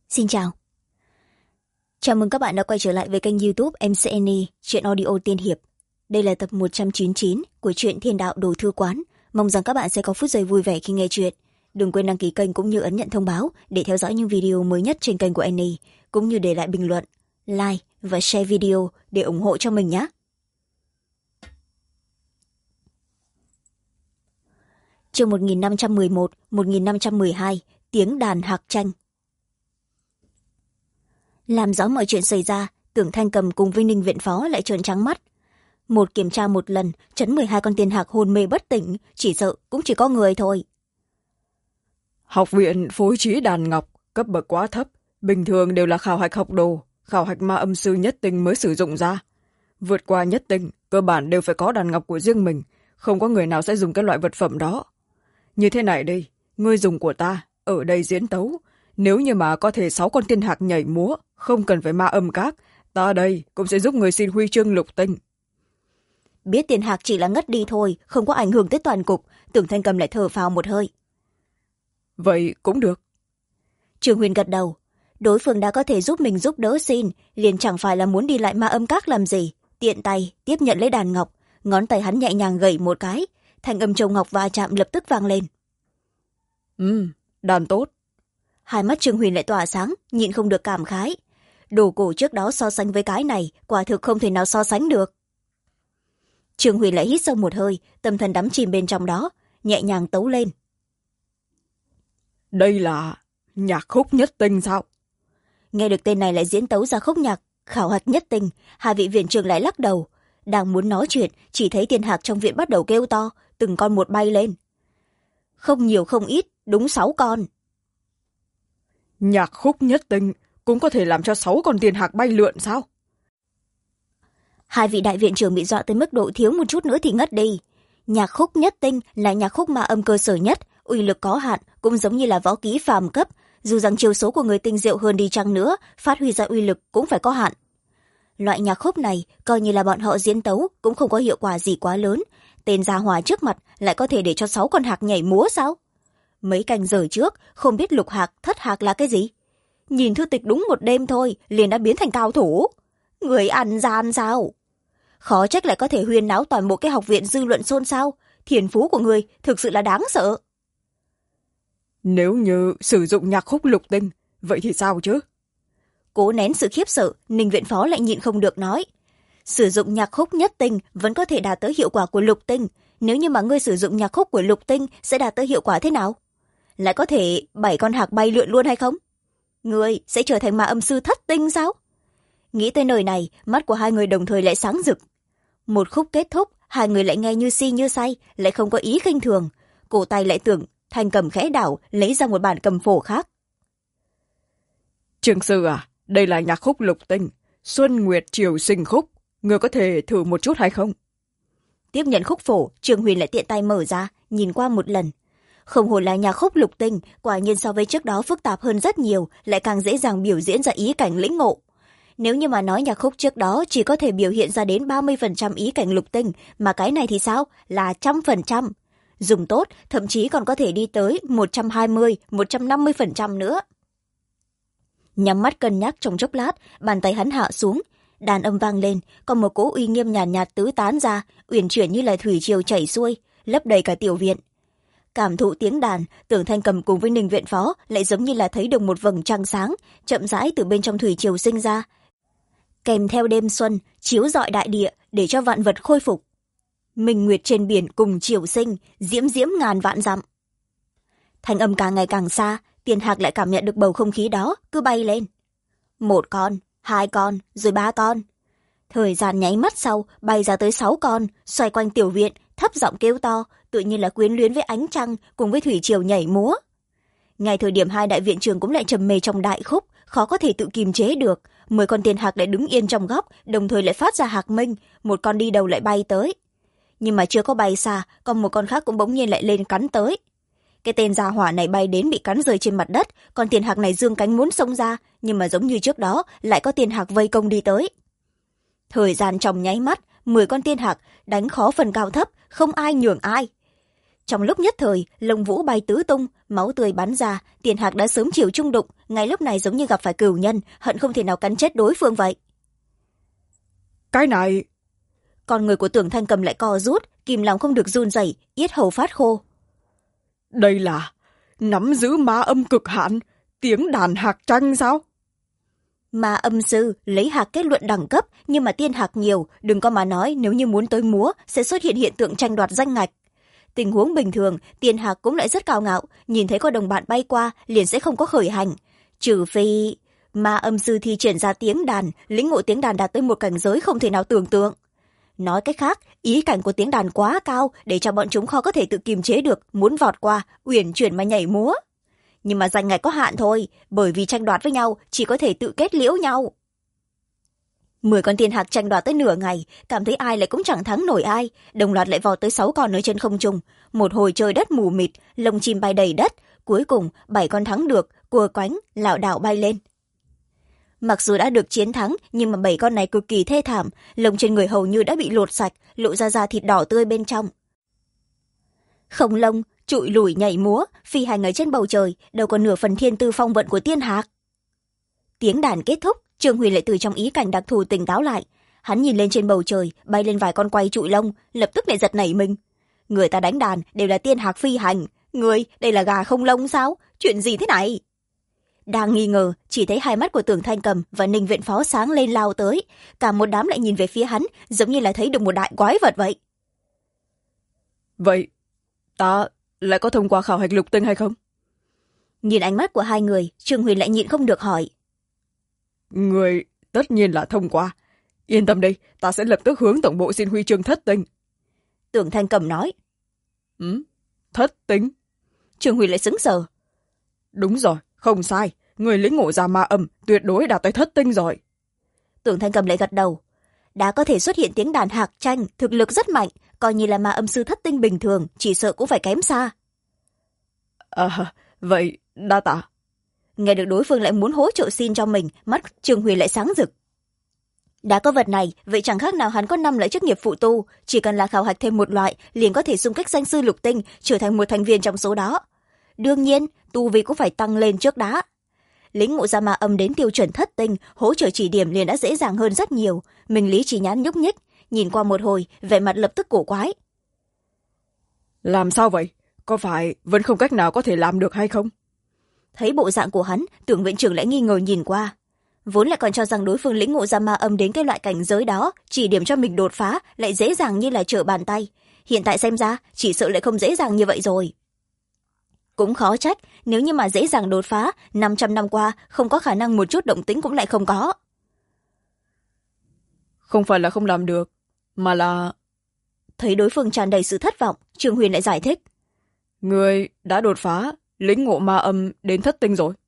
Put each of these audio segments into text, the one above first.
Xin chào. Chào mừng các bạn đã quay trở lại với kênh YouTube MCNE Truyện Audio Tiên Hiệp. Đây là tập 199 của truyện Thiên Đạo Đồ Thư Quán. Mong rằng các bạn sẽ có phút giây vui vẻ khi nghe chuyện. Đừng quên đăng ký kênh cũng như ấn nhận thông báo để theo dõi những video mới nhất trên kênh của Annie, cũng như để lại bình luận, like và share video để ủng hộ cho mình nhé. Chương 1511, 1512, Tiếng đàn hạc tranh. Làm rõ mọi chuyện xảy ra, Tưởng Thanh Cầm cùng với Ninh viện phó lại trợn trắng mắt. Một kiểm tra một lần, chấn 12 con tiên hạc hôn mê bất tỉnh, chỉ sợ cũng chỉ có người thôi. Học viện phối trí đàn ngọc, cấp bậc quá thấp, bình thường đều là khảo hạch học đồ, khảo hạch ma âm sư nhất tinh mới sử dụng ra. Vượt qua nhất tinh, cơ bản đều phải có đàn ngọc của riêng mình, không có người nào sẽ dùng cái loại vật phẩm đó. Như thế này đi, ngươi dùng của ta, ở đây diễn tấu. Nếu như mà có thể 6 con tiên hạc nhảy múa, không cần phải ma âm các, ta đây cũng sẽ giúp người xin huy chương lục tinh. Biết tiên hạc chỉ là ngất đi thôi, không có ảnh hưởng tới toàn cục, Tưởng Thanh Cầm lại thở phào một hơi. Vậy cũng được. Trường Huyền gật đầu. Đối phương đã có thể giúp mình giúp đỡ xin, liền chẳng phải là muốn đi lại ma âm các làm gì. Tiện tay tiếp nhận lấy đàn ngọc, ngón tay hắn nhẹ nhàng gẩy một cái, thanh âm châu ngọc va chạm lập tức vang lên. Đàn tốt. Hai mắt Trương Huyền lại tỏa sáng, nhịn không được cảm khái. Đồ cổ trước đó so sánh với cái này, quả thực không thể nào so sánh được. Trương Huyền lại hít sâu một hơi, tâm thần đắm chìm bên trong đó, nhẹ nhàng tấu lên. Đây là nhạc khúc nhất tinh sao? Nghe được tên này lại diễn tấu ra khúc nhạc khảo hạch nhất tinh, hai vị viện trưởng lại lắc đầu. Đang muốn nói chuyện, chỉ thấy tiên hạc trong viện bắt đầu kêu to, từng con một bay lên. Không nhiều không ít, đúng 6 con. Nhạc khúc nhất tinh cũng có thể làm cho 6 con tiên hạc bay lượn sao? Hai vị đại viện trưởng bị dọa tới mức độ thiếu một chút nữa thì ngất đi. Nhạc khúc nhất tinh là nhạc khúc ma âm cơ sở nhất, uy lực có hạn, cũng giống như là võ kỹ phàm cấp. Dù rằng chiêu số của người tinh diệu hơn đi chăng nữa, phát huy ra uy lực cũng phải có hạn. Loại nhạc khúc này, coi như là bọn họ diễn tấu, cũng không có hiệu quả gì quá lớn. Tên gia hỏa trước mặt lại có thể để cho 6 con hạc nhảy múa sao? Mấy canh giờ trước, không biết lục hạc, thất hạc là cái gì? Nhìn thư tịch đúng một đêm thôi, liền đã biến thành cao thủ. Người ăn gian sao? Khó trách lại có thể huyên náo toàn bộ cái học viện dư luận xôn xao. Thiên phú của người thực sự là đáng sợ. Nếu như sử dụng nhạc khúc lục tinh, vậy thì sao chứ? Cố nén sự khiếp sợ, Ninh viện phó lại nhịn không được nói. Sử dụng nhạc khúc nhất tinh vẫn có thể đạt tới hiệu quả của lục tinh. Nếu như mà ngươi sử dụng nhạc khúc của lục tinh sẽ đạt tới hiệu quả thế nào? Lại có thể 7 con hạc bay lượn luôn hay không? Ngươi sẽ trở thành ma âm sư thất tinh sao? Nghĩ tới nơi này, mắt của hai người đồng thời lại sáng rực. Một khúc kết thúc, hai người lại nghe như si như say, lại không có ý khinh thường. Cổ tay lại tưởng, Thanh Cầm khẽ đảo, lấy ra một bản cầm phổ khác. Trường sư à, đây là nhạc khúc lục tinh, Xuân Nguyệt Triều Sinh khúc. Người có thể thử một chút hay không? Tiếp nhận khúc phổ, Trường Huyền lại tiện tay mở ra, nhìn qua một lần. Không hổ là nhạc khúc lục tinh, quả nhiên so với trước đó phức tạp hơn rất nhiều, lại càng dễ dàng biểu diễn ra ý cảnh lĩnh ngộ. Nếu như mà nói nhạc khúc trước đó chỉ có thể biểu hiện ra đến 30% ý cảnh lục tinh, mà cái này thì sao? Là 100%. Dùng tốt, thậm chí còn có thể đi tới 120, 150% nữa. Nhắm mắt cân nhắc trong chốc lát, bàn tay hắn hạ xuống. Đàn âm vang lên, còn một cỗ uy nghiêm nhàn nhạt tứ tán ra, uyển chuyển như là thủy triều chảy xuôi, lấp đầy cả tiểu viện. Cảm thụ tiếng đàn, Tưởng Thanh Cầm cùng với Ninh viện phó lại giống như là thấy được một vầng trăng sáng, chậm rãi từ bên trong thủy triều sinh ra. Kèm theo đêm xuân, chiếu rọi đại địa để cho vạn vật khôi phục. Minh nguyệt trên biển cùng triều sinh, diễm diễm ngàn vạn dặm. Thanh âm càng ngày càng xa, Tiền hạc lại cảm nhận được bầu không khí đó, cứ bay lên. 1 con, 2 con, rồi 3 con. Thời gian nháy mắt sau, bay ra tới 6 con, xoay quanh tiểu viện, thấp giọng kêu to, tự nhiên là quyến luyến với ánh trăng cùng với thủy triều nhảy múa. Ngay thời điểm hai đại viện trưởng cũng lại trầm mê trong đại khúc, khó có thể tự kiềm chế được. 10 con tiền hạc lại đứng yên trong góc, đồng thời lại phát ra hạc minh, một con đi đầu lại bay tới. Nhưng mà chưa có bay xa, còn một con khác cũng bỗng nhiên lại lên cắn tới. Cái tên gia hỏa này bay đến bị cắn rơi trên mặt đất, còn tiền hạc này dương cánh muốn xông ra, nhưng mà giống như trước đó lại có tiền hạc vây công đi tới. Thời gian trong nháy mắt, 10 con tiên hạc đánh khó phần cao thấp, không ai nhường ai. Trong lúc nhất thời, lông vũ bay tứ tung, máu tươi bắn ra, Tiền Hạc đã sớm chịu chung đụng, ngay lúc này giống như gặp phải cừu nhân, hận không thể nào cắn chết đối phương vậy. Cái này... Con người của Tưởng Thanh Cầm lại co rút, kìm lòng không được run rẩy, yết hầu phát khô. Đây là nắm giữ ma âm cực hạn, tiếng đàn hạc tranh sao? Ma âm sư lấy hạc kết luận đẳng cấp, nhưng mà tiên hạc nhiều, đừng có mà nói nếu như muốn tới múa sẽ xuất hiện hiện tượng tranh đoạt danh ngạch. Tình huống bình thường, tiên hạc cũng lại rất cao ngạo, nhìn thấy có đồng bạn bay qua liền sẽ không có khởi hành. Trừ phi ma âm sư thi triển ra tiếng đàn, lĩnh ngộ tiếng đàn đạt tới một cảnh giới không thể nào tưởng tượng. Nói cách khác, ý cảnh của tiếng đàn quá cao để cho bọn chúng khó có thể tự kiềm chế được, muốn vọt qua, uyển chuyển mà nhảy múa. Nhưng mà danh ngạch có hạn thôi, bởi vì tranh đoạt với nhau chỉ có thể tự kết liễu nhau. 10 con tiên hạc tranh đoạt tới nửa ngày, cảm thấy ai lại cũng chẳng thắng nổi ai, đồng loạt lại vọt tới 6 con ở trên không trung. Một hồi trời đất mù mịt, lông chim bay đầy đất, cuối cùng 7 con thắng được, cua quánh lảo đảo bay lên. Mặc dù đã được chiến thắng, nhưng mà 7 con này cực kỳ thê thảm, lông trên người hầu như đã bị lột sạch, lộ ra da thịt đỏ tươi bên trong. Không lông trụi lủi nhảy múa, phi hành ở trên bầu trời, đâu còn nửa phần thiên tư phong vận của tiên hạc. Tiếng đàn kết thúc, Trương Huyền lại từ trong ý cảnh đặc thù tỉnh táo lại. Hắn nhìn lên trên bầu trời, bay lên vài con quay trụi lông, lập tức lại giật nảy mình. Người ta đánh đàn đều là tiên hạc phi hành, người đây là gà không lông sao? Chuyện gì thế này? Đang nghi ngờ, chỉ thấy hai mắt của Tưởng Thanh Cầm và Ninh Viện Phó sáng lên lao tới, cả một đám lại nhìn về phía hắn, giống như là thấy được một đại quái vật vậy. Vậy, ta lại có thông qua khảo hạch lục tinh hay không? Nhìn ánh mắt của hai người, Trương Huyền lại nhịn không được hỏi. Người tất nhiên là thông qua. Yên tâm đi, ta sẽ lập tức hướng tổng bộ xin huy chương thất tinh. Tưởng Thanh Cầm nói. Thất tinh? Trương Huyền lại sững sờ. Đúng rồi, không sai. Người lĩnh ngộ ra ma âm tuyệt đối đạt tới thất tinh rồi. Tưởng Thanh Cầm lại gật đầu. Đã có thể xuất hiện tiếng đàn hạc tranh, thực lực rất mạnh, coi như là ma âm sư thất tinh bình thường, chỉ sợ cũng phải kém xa. Vậy đa tạ. Nghe được đối phương lại muốn hỗ trợ xin cho mình, mắt Trương Huyền lại sáng rực. Đã có vật này, vậy chẳng khác nào hắn có 5 loại chức nghiệp phụ tu, chỉ cần là khảo hạch thêm một loại, liền có thể xung kích danh sư lục tinh, trở thành một thành viên trong số đó. Đương nhiên, tu vi cũng phải tăng lên trước đã. Lĩnh ngộ ra ma âm đến tiêu chuẩn thất tinh, hỗ trợ chỉ điểm liền đã dễ dàng hơn rất nhiều. Minh Lý chỉ nhãn nhúc nhích, nhìn qua một hồi, vẻ mặt lập tức cổ quái. Làm sao vậy? Có phải vẫn không cách nào có thể làm được hay không? Thấy bộ dạng của hắn, Tưởng viện trưởng lại nghi ngờ nhìn qua. Vốn lại còn cho rằng đối phương lĩnh ngộ ra ma âm đến cái loại cảnh giới đó, chỉ điểm cho mình đột phá lại dễ dàng như là trở bàn tay. Hiện tại xem ra, chỉ sợ lại không dễ dàng như vậy rồi. Cũng khó trách, nếu như mà dễ dàng đột phá, 500 năm qua không có khả năng một chút động tĩnh cũng lại không có. Không phải là không làm được, mà là... Thấy đối phương tràn đầy sự thất vọng, Trương Huyền lại giải thích. Người đã đột phá, lĩnh ngộ ma âm đến thất tinh rồi.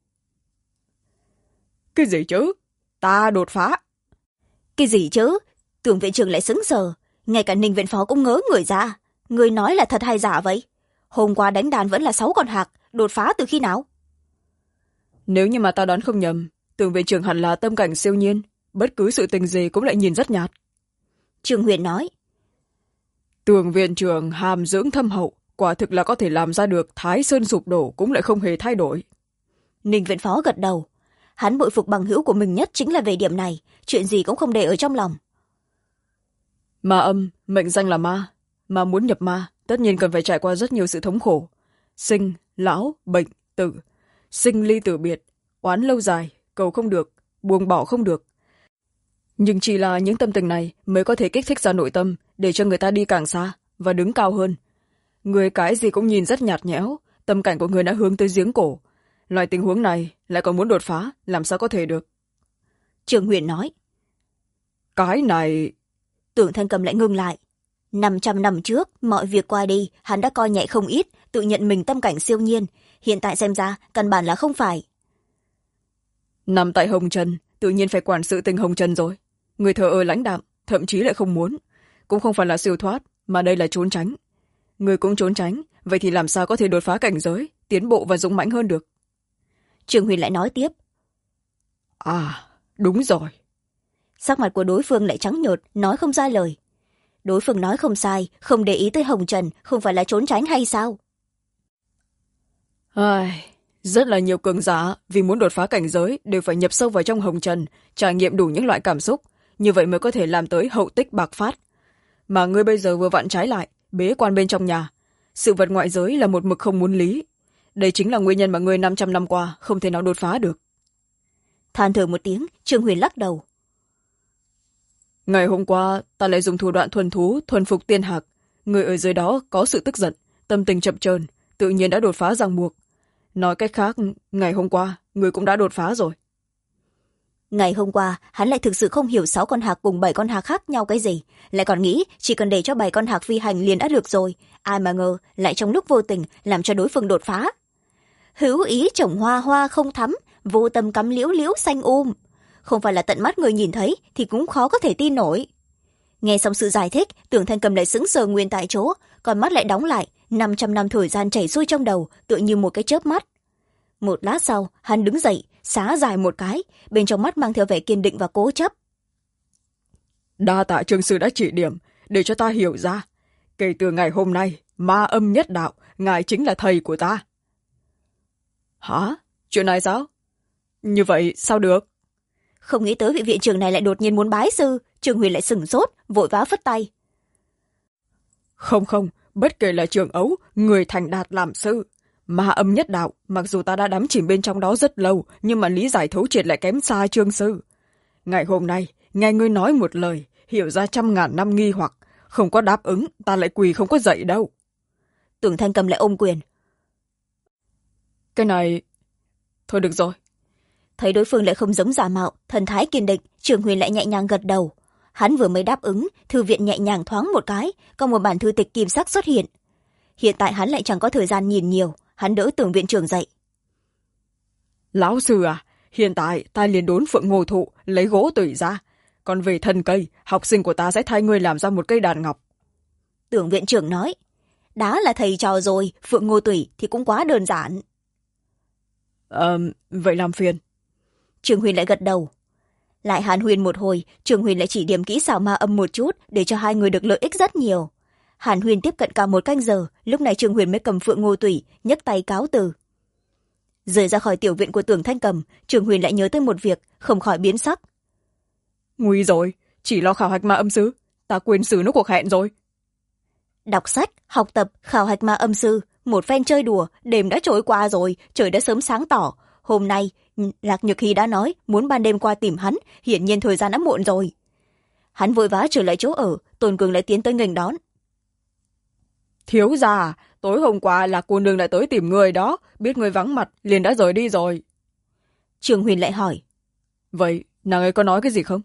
Cái gì chứ? Ta đột phá. Cái gì chứ? Tưởng viện trưởng lại sững sờ. Ngay cả Ninh viện phó cũng ngớ người ra. Người nói là thật hay giả vậy? Hôm qua đánh đàn vẫn là 6 con hạc, đột phá từ khi nào? Nếu như mà ta đoán không nhầm, Tưởng viện trưởng hẳn là tâm cảnh siêu nhiên, bất cứ sự tình gì cũng lại nhìn rất nhạt. Trương Huyền nói. Tưởng viện trưởng hàm dưỡng thâm hậu, quả thực là có thể làm ra được Thái Sơn sụp đổ cũng lại không hề thay đổi. Ninh viện phó gật đầu. Hắn bội phục bằng hữu của mình nhất chính là về điểm này, chuyện gì cũng không để ở trong lòng. Ma âm, mệnh danh là ma. Mà muốn nhập ma, tất nhiên cần phải trải qua rất nhiều sự thống khổ. Sinh, lão, bệnh, tử. Sinh ly tử biệt, oán lâu dài, cầu không được, buông bỏ không được. Nhưng chỉ là những tâm tình này mới có thể kích thích ra nội tâm để cho người ta đi càng xa và đứng cao hơn. Người cái gì cũng nhìn rất nhạt nhẽo, tâm cảnh của người đã hướng tới giếng cổ. Loại tình huống này lại còn muốn đột phá, làm sao có thể được? Trương Huyền nói. Cái này... Tưởng Thanh Cầm lại ngưng lại. 500 năm trước, mọi việc qua đi, hắn đã coi nhẹ không ít, tự nhận mình tâm cảnh siêu nhiên. Hiện tại xem ra, căn bản là không phải. Nằm tại Hồng Trần, tự nhiên phải quản sự tình Hồng Trần rồi. Người thờ ơ lãnh đạm, thậm chí lại không muốn. Cũng không phải là siêu thoát, mà đây là trốn tránh. Người cũng trốn tránh, vậy thì làm sao có thể đột phá cảnh giới, tiến bộ và dũng mãnh hơn được? Trương Huyền lại nói tiếp. À, đúng rồi. Sắc mặt của đối phương lại trắng nhợt, nói không ra lời. đối phương nói không sai, không để ý tới hồng trần không phải là trốn tránh hay sao? Rất là nhiều cường giả vì muốn đột phá cảnh giới đều phải nhập sâu vào trong hồng trần, trải nghiệm đủ những loại cảm xúc, như vậy mới có thể làm tới hậu tích bạc phát. Mà ngươi bây giờ vừa vặn trái lại, bế quan bên trong nhà, sự vật ngoại giới là một mực không muốn lý. Đây chính là nguyên nhân mà ngươi 500 năm qua không thể nào đột phá được. Than thở một tiếng, Trương Huyền lắc đầu. Ngày hôm qua ta lại dùng thủ đoạn thuần thú thuần phục tiên hạc, người ở dưới đó có sự tức giận, tâm tình chập chờn, tự nhiên đã đột phá ràng buộc. Nói cách khác, ngày hôm qua người cũng đã đột phá rồi. Ngày hôm qua hắn lại thực sự không hiểu 6 con hạc cùng 7 con hạc khác nhau cái gì, lại còn nghĩ chỉ cần để cho 7 con hạc phi hành liền đã được rồi, ai mà ngờ lại trong lúc vô tình làm cho đối phương đột phá. Hữu ý trồng hoa hoa không thắm, vô tâm cắm liễu liễu xanh không phải là tận mắt người nhìn thấy thì cũng khó có thể tin nổi. Nghe xong sự giải thích, Tưởng Thanh Cầm lại sững sờ nguyên tại chỗ, còn mắt lại đóng lại, 500 năm thời gian chảy xuôi trong đầu tựa như một cái chớp mắt. Một lát sau hắn đứng dậy, xá dài một cái, bên trong mắt mang theo vẻ kiên định và cố chấp. Đa tạ Trương sư đã chỉ điểm để cho ta hiểu ra, kể từ ngày hôm nay ma âm nhất đạo, ngài chính là thầy của ta. Hả? Chuyện này sao? Như vậy sao được? Không nghĩ tới vị viện trưởng này lại đột nhiên muốn bái sư. Trương Huyền lại sửng sốt, vội vã phất tay. Không, bất kể là trường ấu, người thành đạt làm sư, ma âm nhất đạo, mặc dù ta đã đắm chìm bên trong đó rất lâu, nhưng mà lý giải thấu triệt lại kém xa Trương sư. Ngày hôm nay nghe ngươi nói một lời, hiểu ra 100.000 năm nghi hoặc, không có đáp ứng ta lại quỳ không có dậy đâu. Tưởng Thanh Cầm lại ôm quyền. Cái này thôi được rồi. Thấy đối phương lại không giống giả mạo, thần thái kiên định, Trương Huyền lại nhẹ nhàng gật đầu. Hắn vừa mới đáp ứng, thư viện nhẹ nhàng thoáng một cái, có một bản thư tịch kim sắc xuất hiện. Hiện tại hắn lại chẳng có thời gian nhìn nhiều, hắn đỡ Tưởng viện trưởng dậy. Lão sư à, hiện tại ta liền đốn phượng ngô thụ, lấy gỗ tủy ra, còn về thân cây, học sinh của ta sẽ thay ngươi làm ra một cây đàn ngọc. Tưởng viện trưởng nói, đã là thầy trò rồi, phượng ngô tủy thì cũng quá đơn giản. Vậy làm phiền. Trương Huyền lại gật đầu. Lại hàn huyền một hồi, Trương Huyền lại chỉ điểm kỹ xảo ma âm một chút để cho hai người được lợi ích rất nhiều. Hàn huyền tiếp cận cả 1 canh giờ, lúc này Trương Huyền mới cầm phượng ngô tủy, nhấc tay cáo từ. Rời ra khỏi tiểu viện của Tưởng Thanh Cầm, Trương Huyền lại nhớ tới một việc, không khỏi biến sắc. Nguy rồi, chỉ lo khảo hạch ma âm sư, ta quên xử nó cuộc hẹn rồi. Đọc sách, học tập, khảo hạch ma âm sư, một phen chơi đùa, đêm đã trôi qua rồi, trời đã sớm sáng tỏ. Hôm nay Lạc Nhược Hy đã nói muốn ban đêm qua tìm hắn, hiển nhiên thời gian đã muộn rồi. Hắn vội vã trở lại chỗ ở, Tôn Cường lại tiến tới nghênh đón. Thiếu gia, tối hôm qua là cô nương lại tới tìm người đó, biết người vắng mặt liền đã rời đi rồi. Trương Huyền lại hỏi. Vậy nàng ấy có nói cái gì không?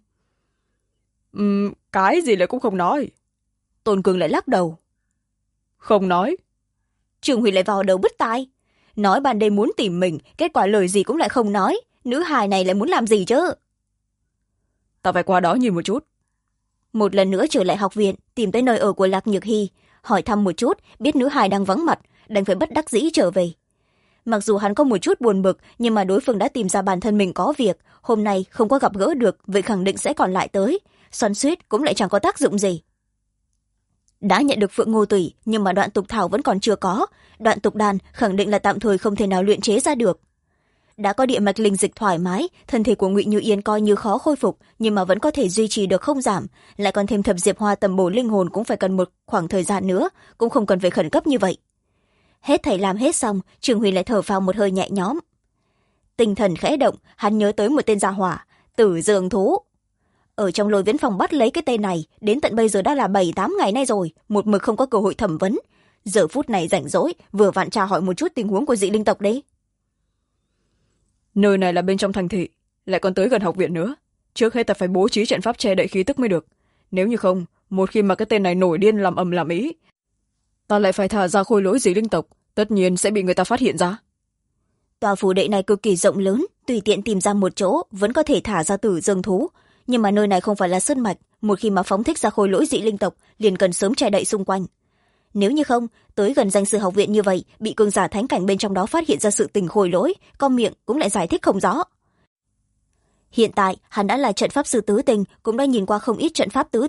Cái gì lại cũng không nói. Tôn Cường lại lắc đầu. Không nói. Trương Huyền lại vào đầu bứt tai. Nói ban đêm muốn tìm mình, kết quả lời gì cũng lại không nói. Nữ hài này lại muốn làm gì chứ? Ta phải qua đó nhìn một chút. Một lần nữa trở lại học viện, tìm tới nơi ở của Lạc Nhược Hy, hỏi thăm một chút, biết nữ hài đang vắng mặt, đành phải bất đắc dĩ trở về. Mặc dù hắn có một chút buồn bực, nhưng mà đối phương đã tìm ra bản thân mình có việc, hôm nay không có gặp gỡ được, vậy khẳng định sẽ còn lại tới. Xoắn xuýt cũng lại chẳng có tác dụng gì. Đã nhận được phượng ngô tủy, nhưng mà đoạn tục thảo vẫn còn chưa có, đoạn tục đàn khẳng định là tạm thời không thể nào luyện chế ra được. Đã có địa mạch linh dịch thoải mái, thân thể của Ngụy Như Yên coi như khó khôi phục, nhưng mà vẫn có thể duy trì được không giảm, lại còn thêm thập diệp hoa tầm bổ linh hồn cũng phải cần một khoảng thời gian nữa, cũng không cần phải khẩn cấp như vậy. Hết thầy làm hết xong, Trương Huy lại thở phào một hơi nhẹ nhõm. Tinh thần khẽ động, hắn nhớ tới một tên gia hỏa, Tử Dương thú. Ở trong Lôi Viễn Phòng bắt lấy cái tên này, đến tận bây giờ đã là 7-8 ngày nay rồi, một mực không có cơ hội thẩm vấn. Giờ phút này rảnh rỗi, vừa vặn tra hỏi một chút tình huống của dị linh tộc đấy. Nơi này là bên trong thành thị, lại còn tới gần học viện nữa. Trước hết ta phải bố trí trận pháp che đậy khí tức mới được. Nếu như không, một khi mà cái tên này nổi điên làm ầm làm ý, ta lại phải thả ra khôi lỗi dị linh tộc, tất nhiên sẽ bị người ta phát hiện ra. Tòa phủ đệ này cực kỳ rộng lớn, tùy tiện tìm ra một chỗ vẫn có thể thả ra Tử Dương thú, nhưng mà nơi này không phải là sơn mạch, một khi mà phóng thích ra khôi lỗi dị linh tộc liền cần sớm che đậy xung quanh. Nếu như không, tới gần danh sư học viện như vậy, bị cường giả thánh cảnh bên trong đó phát hiện ra sự tình khôi lỗi, con miệng cũng lại giải thích không rõ. Hiện tại hắn đã là trận pháp sư tứ tinh, cũng đã nhìn qua không ít trận pháp tứ tinh,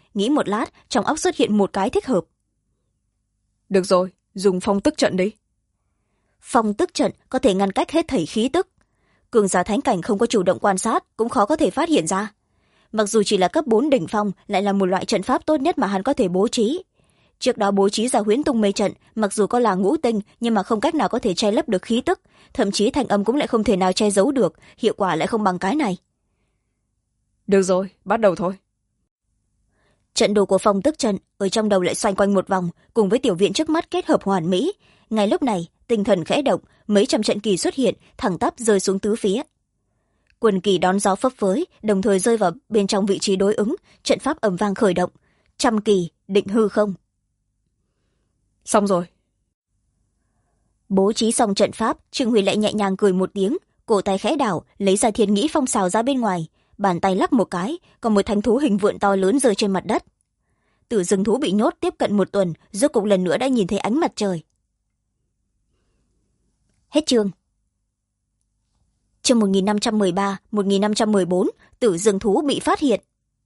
nghĩ một lát trong óc xuất hiện một cái thích hợp. Được rồi, dùng phong tức trận đi. Phong tức trận có thể ngăn cách hết thảy khí tức. Cường giả thánh cảnh không có chủ động quan sát cũng khó có thể phát hiện ra. Mặc dù chỉ là cấp 4 đỉnh phong, lại là một loại trận pháp tốt nhất mà hắn có thể bố trí. Trước đó bố trí ra huyễn tung mê trận, mặc dù có là ngũ tinh nhưng mà không cách nào có thể che lấp được khí tức, thậm chí thanh âm cũng lại không thể nào che giấu được, hiệu quả lại không bằng cái này. Được rồi, bắt đầu thôi. Trận đồ của phong tức trận ở trong đầu lại xoay quanh một vòng, cùng với tiểu viện trước mắt kết hợp hoàn mỹ. Ngay lúc này tinh thần khẽ động, mấy trăm trận kỳ xuất hiện, thẳng tắp rơi xuống tứ phía. Quần kỳ đón gió phấp phới, đồng thời rơi vào bên trong vị trí đối ứng, trận pháp ầm vang khởi động. Trăm kỳ định hư không. Xong rồi. Bố trí xong trận pháp, Trương Huyền lại nhẹ nhàng cười một tiếng, cổ tay khẽ đảo, lấy ra Thiên Nghĩ Phong xào ra bên ngoài, bàn tay lắc một cái, còn một thánh thú hình vượn to lớn rơi trên mặt đất. Tử rừng thú bị nhốt tiếp cận một tuần, rốt cục lần nữa đã nhìn thấy ánh mặt trời. Hết chương. Chương 1513, 1514, tử rừng thú bị phát hiện.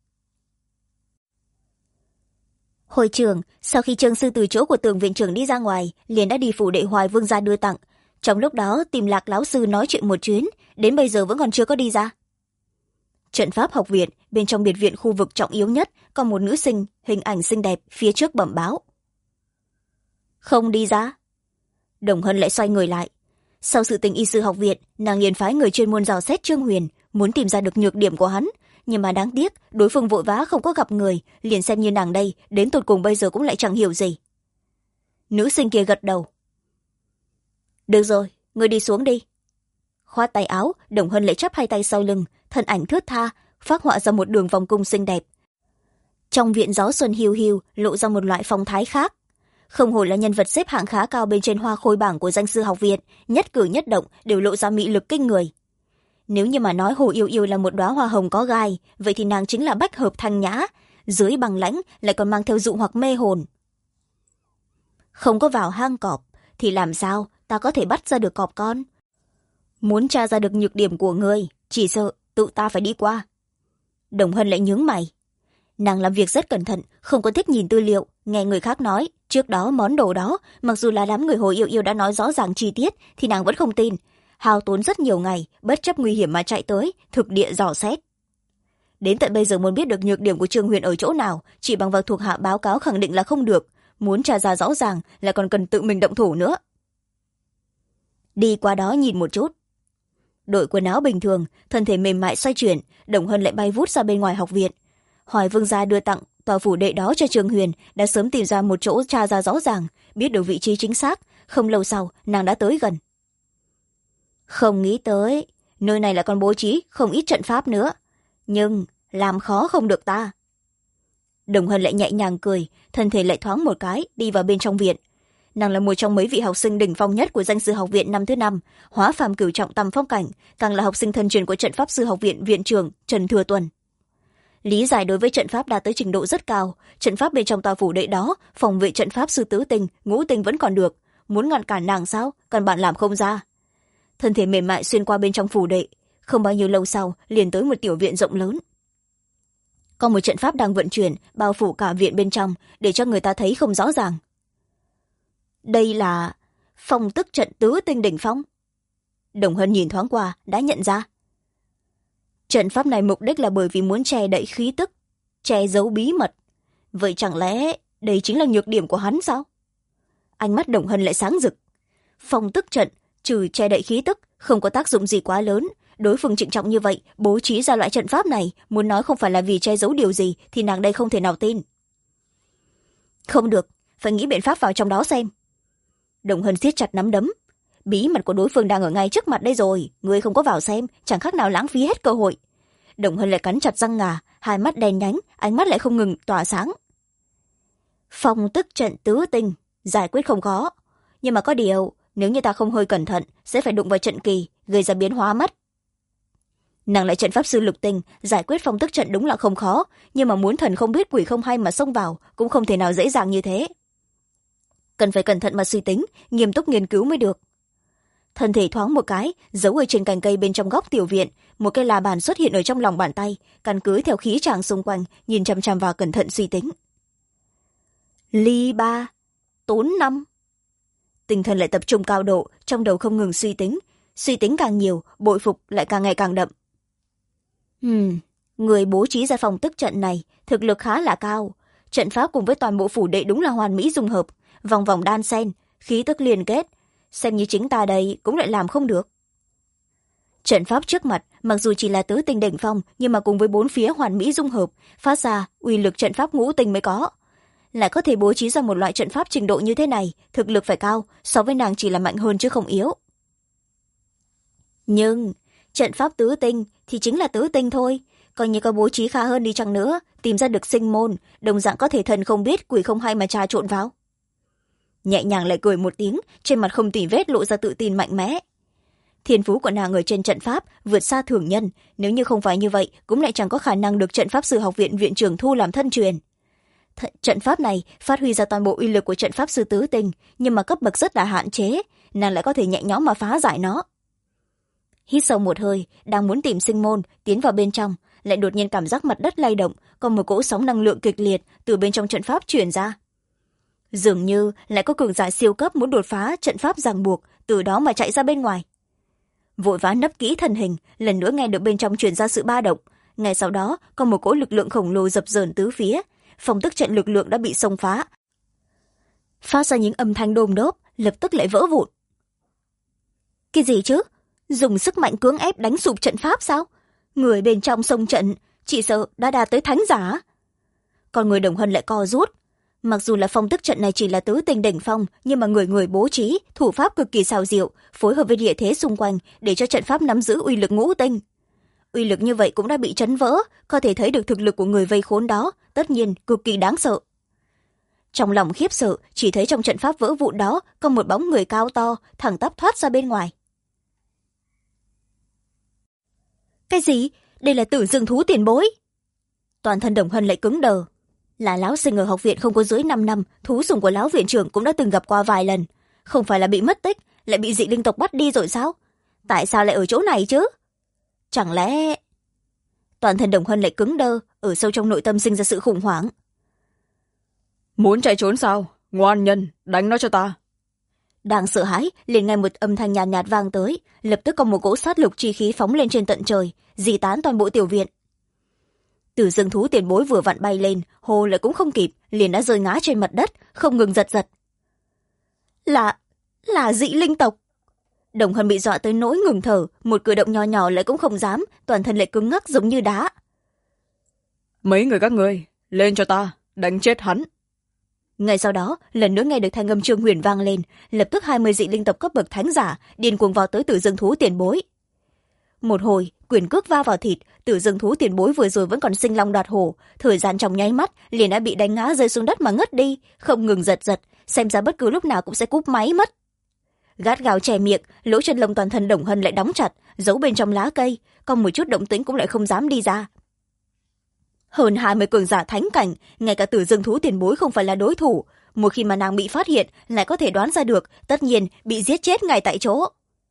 Hội trưởng, sau khi Trương sư từ chỗ của Tường viện trưởng đi ra ngoài, liền đã đi phủ đệ Hoài Vương gia đưa tặng. Trong lúc đó tìm Lạc lão sư nói chuyện một chuyến, đến bây giờ vẫn còn chưa có đi ra. Trận pháp học viện, bên trong biệt viện khu vực trọng yếu nhất, có một nữ sinh, hình ảnh xinh đẹp, phía trước bẩm báo. Không đi ra. Đồng Hân lại xoay người lại. Sau sự tình y sư học viện, nàng liền phái người chuyên môn dò xét Trương Huyền, muốn tìm ra được nhược điểm của hắn. Nhưng mà đáng tiếc, đối phương vội vã không có gặp người, liền xem như nàng đây, đến tột cùng bây giờ cũng lại chẳng hiểu gì. Nữ sinh kia gật đầu. Được rồi, người đi xuống đi. Khoát tay áo, Đồng Hân lại chắp hai tay sau lưng, thân ảnh thướt tha, phác họa ra một đường vòng cung xinh đẹp. Trong viện gió xuân hiu hiu, lộ ra một loại phong thái khác. Không hổ là nhân vật xếp hạng khá cao bên trên hoa khôi bảng của danh sư học viện, nhất cử nhất động đều lộ ra mị lực kinh người. Nếu như mà nói Hồ Yêu Yêu là một đóa hoa hồng có gai, vậy thì nàng chính là bách hợp thanh nhã, dưới bằng lãnh lại còn mang theo dụ hoặc mê hồn. Không có vào hang cọp, thì làm sao ta có thể bắt ra được cọp con? Muốn tra ra được nhược điểm của ngươi, chỉ sợ tự ta phải đi qua. Đồng Hân lại nhướng mày. Nàng làm việc rất cẩn thận, không có thích nhìn tư liệu, nghe người khác nói. Trước đó món đồ đó, mặc dù là đám người Hồ Yêu Yêu đã nói rõ ràng chi tiết, thì nàng vẫn không tin. Hao tốn rất nhiều ngày, bất chấp nguy hiểm mà chạy tới, thực địa dò xét. Đến tận bây giờ muốn biết được nhược điểm của Trương Huyền ở chỗ nào, chỉ bằng vào thuộc hạ báo cáo khẳng định là không được. Muốn tra ra rõ ràng là còn cần tự mình động thủ nữa. Đi qua đó nhìn một chút. Đội quần áo bình thường, thân thể mềm mại xoay chuyển, Đồng Hân lại bay vút ra bên ngoài học viện. Hoài Vương gia đưa tặng tòa phủ đệ đó cho Trương Huyền, đã sớm tìm ra một chỗ tra ra rõ ràng, biết được vị trí chính xác. Không lâu sau, nàng đã tới gần. Không nghĩ tới, nơi này lại còn bố trí không ít trận pháp nữa. Nhưng, làm khó không được ta. Đồng Hân lại nhẹ nhàng cười, thân thể lại thoáng một cái, đi vào bên trong viện. Nàng là một trong mấy vị học sinh đỉnh phong nhất của danh sư học viện năm thứ 5, hóa phàm cửu trọng tầm phong cảnh, càng là học sinh thân truyền của trận pháp sư học viện viện trưởng Trần Thừa Tuần. Lý giải đối với trận pháp đạt tới trình độ rất cao, trận pháp bên trong tòa phủ đệ đó, phòng vệ trận pháp sư tứ tinh, ngũ tinh vẫn còn được. Muốn ngăn cản nàng sao, căn bản làm không ra. Thân thể mềm mại xuyên qua bên trong phủ đệ, không bao nhiêu lâu sau liền tới một tiểu viện rộng lớn. Có một trận pháp đang vận chuyển, bao phủ cả viện bên trong, để cho người ta thấy không rõ ràng. Đây là phong tức trận tứ tinh đỉnh phong. Đồng Hân nhìn thoáng qua, đã nhận ra. Trận pháp này mục đích là bởi vì muốn che đậy khí tức, che giấu bí mật. Vậy chẳng lẽ đây chính là nhược điểm của hắn sao? Ánh mắt Đồng Hân lại sáng rực. Phong tức trận, trừ che đậy khí tức, không có tác dụng gì quá lớn. Đối phương trịnh trọng như vậy, bố trí ra loại trận pháp này, muốn nói không phải là vì che giấu điều gì, thì nàng đây không thể nào tin. Không được, phải nghĩ biện pháp vào trong đó xem. Đồng Hân siết chặt nắm đấm. Bí mật của đối phương đang ở ngay trước mặt đây rồi, ngươi không có vào xem, chẳng khác nào lãng phí hết cơ hội. Đồng Hân lại cắn chặt răng ngà, hai mắt đen nhánh, ánh mắt lại không ngừng tỏa sáng. Phong tức trận tứ tinh, giải quyết không khó. Nhưng mà có điều, nếu như ta không hơi cẩn thận, sẽ phải đụng vào trận kỳ, gây ra biến hóa mất. Nàng lại trận pháp sư lục tinh, giải quyết phong tức trận đúng là không khó, nhưng mà muốn thần không biết quỷ không hay mà xông vào, cũng không thể nào dễ dàng như thế. Cần phải cẩn thận mà suy tính, nghiêm túc nghiên cứu mới được. thân thể thoáng một cái giấu ở trên cành cây bên trong góc tiểu viện. Một cái la bàn xuất hiện ở trong lòng bàn tay, căn cứ theo khí tràng xung quanh, nhìn chăm chăm vào cẩn thận suy tính. Ly 3, tốn 5. Tinh thần lại tập trung cao độ, trong đầu không ngừng suy tính càng nhiều, bội phục lại càng ngày càng đậm. Người bố trí ra phòng tức trận này thực lực khá là cao. Trận pháp cùng với toàn bộ phủ đệ đúng là hoàn mỹ dung hợp, vòng vòng đan xen, khí tức liên kết, xem như chính ta đây cũng lại làm không được. Trận pháp trước mặt mặc dù chỉ là tứ tinh đỉnh phong, nhưng mà cùng với bốn phía hoàn mỹ dung hợp, phát ra uy lực trận pháp ngũ tinh mới có. Lại có thể bố trí ra một loại trận pháp trình độ như thế này, thực lực phải cao, so với nàng chỉ là mạnh hơn chứ không yếu. Nhưng trận pháp tứ tinh thì chính là tứ tinh thôi, coi như có bố trí khá hơn đi chăng nữa, tìm ra được sinh môn, đồng dạng có thể thần không biết quỷ không hay mà trà trộn vào. Nhẹ nhàng lại cười một tiếng, trên mặt không tì vết lộ ra tự tin mạnh mẽ. Thiên phú của nàng ở trên trận pháp vượt xa thường nhân, nếu như không phải như vậy cũng lại chẳng có khả năng được trận pháp sư học viện viện trưởng thu làm thân truyền. Trận pháp này phát huy ra toàn bộ uy lực của trận pháp sư tứ tinh, nhưng mà cấp bậc rất là hạn chế, nàng lại có thể nhẹ nhõm mà phá giải nó. Hít sâu một hơi, đang muốn tìm sinh môn tiến vào bên trong, lại đột nhiên cảm giác mặt đất lay động, có một cỗ sóng năng lượng kịch liệt từ bên trong trận pháp truyền ra. Dường như lại có cường giả siêu cấp muốn đột phá trận pháp ràng buộc, từ đó mà chạy ra bên ngoài. Vội vã nấp kỹ thân hình, lần nữa nghe được bên trong truyền ra sự ba động. Ngay sau đó có một cỗ lực lượng khổng lồ dập dờn tứ phía, phòng tức trận lực lượng đã bị xông phá, phát ra những âm thanh đôm đốp, lập tức lại vỡ vụn. Cái gì chứ? Dùng sức mạnh cưỡng ép đánh sụp trận pháp sao? Người bên trong xông trận chỉ sợ đã đạt tới thánh giả. Còn người Đồng Hân lại co rút. Mặc dù là phong tức trận này chỉ là tứ tinh đỉnh phong, nhưng mà người bố trí thủ pháp cực kỳ xào diệu, phối hợp với địa thế xung quanh để cho trận pháp nắm giữ uy lực ngũ tinh. Uy lực như vậy cũng đã bị chấn vỡ, có thể thấy được thực lực của người vây khốn đó tất nhiên cực kỳ đáng sợ. Trong lòng khiếp sợ, chỉ thấy trong trận pháp vỡ vụn đó có một bóng người cao to thẳng tắp thoát ra bên ngoài. Cái gì? Đây là Tử Dương thú tiền bối. Toàn thân Đồng Hân lại cứng đờ. Là lão sinh ở học viện không có dưới 5 năm, thú sủng của lão viện trưởng cũng đã từng gặp qua vài lần. Không phải là bị mất tích, lại bị dị linh tộc bắt đi rồi sao? Tại sao lại ở chỗ này chứ? Chẳng lẽ... Toàn thân Đồng Hân lại cứng đơ, ở sâu trong nội tâm sinh ra sự khủng hoảng. Muốn chạy trốn sao? Ngoan nhân, đánh nó cho ta. Đang sợ hãi, liền nghe một âm thanh nhàn nhạt vang tới, lập tức có một cỗ sát lục chi khí phóng lên trên tận trời, di tán toàn bộ tiểu viện. Tử Dương thú tiền bối vừa vặn bay lên, hô lại cũng không kịp, liền đã rơi ngã trên mặt đất, không ngừng giật giật. Là dị linh tộc. Đồng Hân bị dọa tới nỗi ngừng thở, một cử động nhỏ nhỏ lại cũng không dám, toàn thân lại cứng ngắc giống như đá. Mấy người các ngươi, lên cho ta, đánh chết hắn. Ngay sau đó, lần nữa nghe được thanh âm Trương Huyền vang lên, lập tức 20 dị linh tộc cấp bậc thánh giả điên cuồng vào tới Tử Dương thú tiền bối. Một hồi, quyền cước va vào thịt, Tử Dương thú tiền bối vừa rồi vẫn còn sinh long đoạt hổ, thời gian trong nháy mắt liền đã bị đánh ngã rơi xuống đất mà ngất đi, không ngừng giật giật, xem ra bất cứ lúc nào cũng sẽ cúp máy mất. Gắt gao che miệng, lỗ chân lông toàn thân Đồng Hân lại đóng chặt, giấu bên trong lá cây, còn một chút động tĩnh cũng lại không dám đi ra. Hơn 20 cường giả thánh cảnh, ngay cả Tử Dương thú tiền bối không phải là đối thủ, một khi mà nàng bị phát hiện lại có thể đoán ra được, tất nhiên bị giết chết ngay tại chỗ.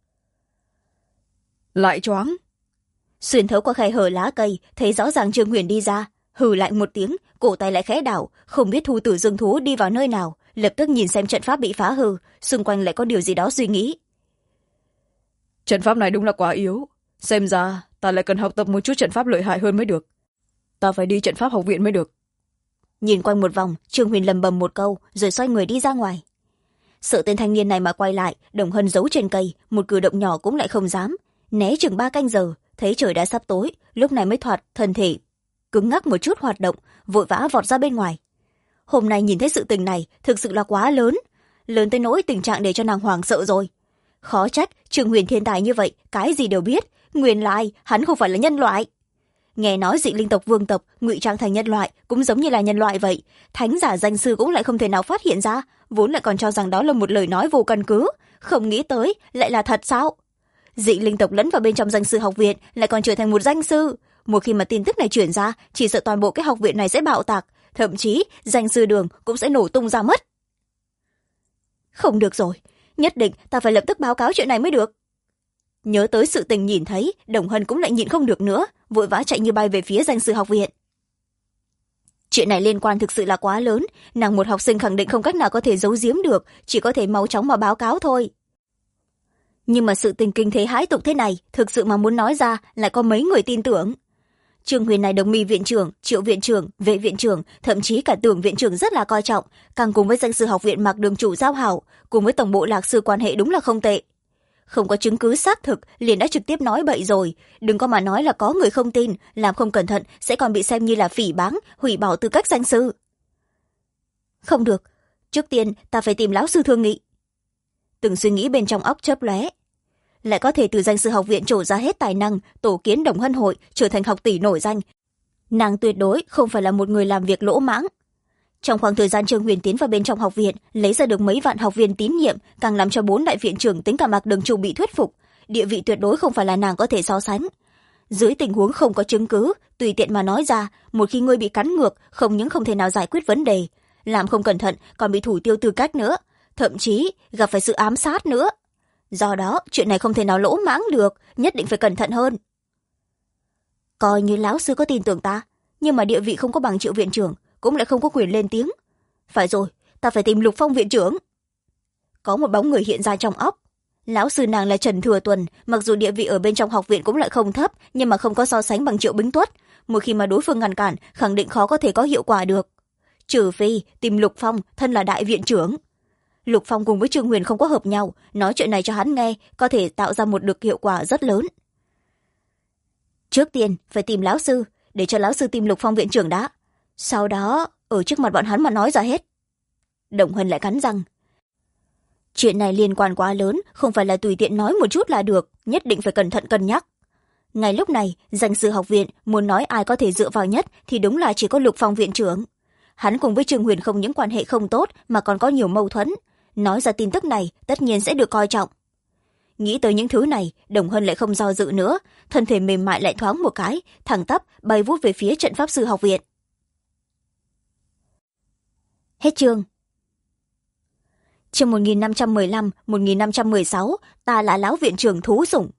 Lại choáng. Xuyên thấu qua khe hở lá cây, thấy rõ ràng Trương Huyền đi ra, hừ lại một tiếng, cổ tay lại khẽ đảo, không biết thu Tử Dương thú đi vào nơi nào, lập tức nhìn xem trận pháp bị phá hư, xung quanh lại có điều gì đó suy nghĩ. Trận pháp này đúng là quá yếu, xem ra ta lại cần học tập một chút trận pháp lợi hại hơn mới được. Ta phải đi trận pháp học viện mới được. Nhìn quanh một vòng, Trương Huyền lầm bầm một câu rồi xoay người đi ra ngoài. Sợ tên thanh niên này mà quay lại, Đồng Hân giấu trên cây, một cử động nhỏ cũng lại không dám, né chừng 3 canh giờ, thấy trời đã sắp tối, lúc này mới thoạt thân thể cứng ngắc một chút hoạt động, vội vã vọt ra bên ngoài. Hôm nay nhìn thấy sự tình này thực sự là quá lớn tới nỗi tình trạng để cho nàng hoảng sợ rồi. Khó trách Trương Huyền thiên tài như vậy, cái gì đều biết, nguyên lai hắn không phải là nhân loại. Nghe nói dị linh tộc vương tộc ngụy trang thành nhân loại cũng giống như là nhân loại vậy, thánh giả danh sư cũng lại không thể nào phát hiện ra, vốn lại còn cho rằng đó là một lời nói vô căn cứ, không nghĩ tới lại là thật sao. Dị linh tộc lẫn vào bên trong danh sư học viện lại còn trở thành một danh sư, một khi mà tin tức này chuyển ra, chỉ sợ toàn bộ cái học viện này sẽ bạo tạc, thậm chí danh sư đường cũng sẽ nổ tung ra mất. Không được rồi, nhất định ta phải lập tức báo cáo chuyện này mới được. nhớ tới sự tình nhìn thấy, Đồng Hân cũng lại nhịn không được nữa, vội vã chạy như bay về phía danh sư học viện. Chuyện này liên quan thực sự là quá lớn, nàng một học sinh khẳng định không cách nào có thể giấu giếm được, chỉ có thể mau chóng mà báo cáo thôi. Nhưng mà sự tình kinh thế hãi tục thế này, thực sự mà muốn nói ra lại có mấy người tin tưởng. Trương Huyền này Đồng Mi viện trưởng, Triệu viện trưởng, Vệ viện trưởng, thậm chí cả Tưởng viện trưởng rất là coi trọng, càng cùng với danh sư học viện Mạc Đường chủ giao hảo, cùng với tổng bộ Lạc sư quan hệ đúng là không tệ. Không có chứng cứ xác thực liền đã trực tiếp nói bậy rồi, đừng có mà nói là có người không tin, làm không cẩn thận sẽ còn bị xem như là phỉ báng, hủy bỏ tư cách danh sư. Không được, trước tiên ta phải tìm lão sư thương nghị. Từng suy nghĩ bên trong óc chớp lóe, lại có thể từ danh sư học viện trổ ra hết tài năng, tổ kiến Đồng Hân hội, trở thành học tỷ nổi danh. Nàng tuyệt đối không phải là một người làm việc lỗ mãng. Trong khoảng thời gian Trương Huyền tiến vào bên trong học viện, lấy ra được mấy vạn học viên tín nhiệm, càng làm cho 4 đại viện trưởng tính cả Mạc Đường chủ bị thuyết phục, địa vị tuyệt đối không phải là nàng có thể so sánh. Dưới tình huống không có chứng cứ, tùy tiện mà nói ra, một khi ngươi bị cắn ngược, không những không thể nào giải quyết vấn đề, làm không cẩn thận còn bị thủ tiêu tư cách nữa, thậm chí gặp phải sự ám sát nữa. Do đó, chuyện này không thể nào lỗ mãng được, nhất định phải cẩn thận hơn. Coi như lão sư có tin tưởng ta, nhưng mà địa vị không có bằng Triệu viện trưởng, cũng lại không có quyền lên tiếng. Phải rồi, ta phải tìm Lục Phong viện trưởng. Có một bóng người hiện ra trong óc. Lão sư nàng là Trần Thừa Tuần, mặc dù địa vị ở bên trong học viện cũng lại không thấp, nhưng mà không có so sánh bằng Triệu Bính Tuất. Một khi mà đối phương ngăn cản, khẳng định khó có thể có hiệu quả được. Trừ phi tìm Lục Phong, thân là đại viện trưởng. Lục Phong cùng với Trương Huyền không có hợp nhau, nói chuyện này cho hắn nghe, có thể tạo ra một được hiệu quả rất lớn. Trước tiên phải tìm lão sư, để cho lão sư tìm Lục Phong viện trưởng đã. Sau đó ở trước mặt bọn hắn mà nói ra hết. Đồng Hân lại cắn răng. Chuyện này liên quan quá lớn, không phải là tùy tiện nói một chút là được, nhất định phải cẩn thận cân nhắc. Ngay lúc này, danh sư học viện muốn nói ai có thể dựa vào nhất thì đúng là chỉ có Lục Phong viện trưởng. Hắn cùng với Trương Huyền không những quan hệ không tốt mà còn có nhiều mâu thuẫn. Nói ra tin tức này tất nhiên sẽ được coi trọng. Nghĩ tới những thứ này, Đồng Hân lại không do dự nữa, thân thể mềm mại lại thoáng một cái, thẳng tắp bay vút về phía trận pháp sư học viện. Hết chương. Chương 1515-1516, ta là lão viện trưởng thú sủng.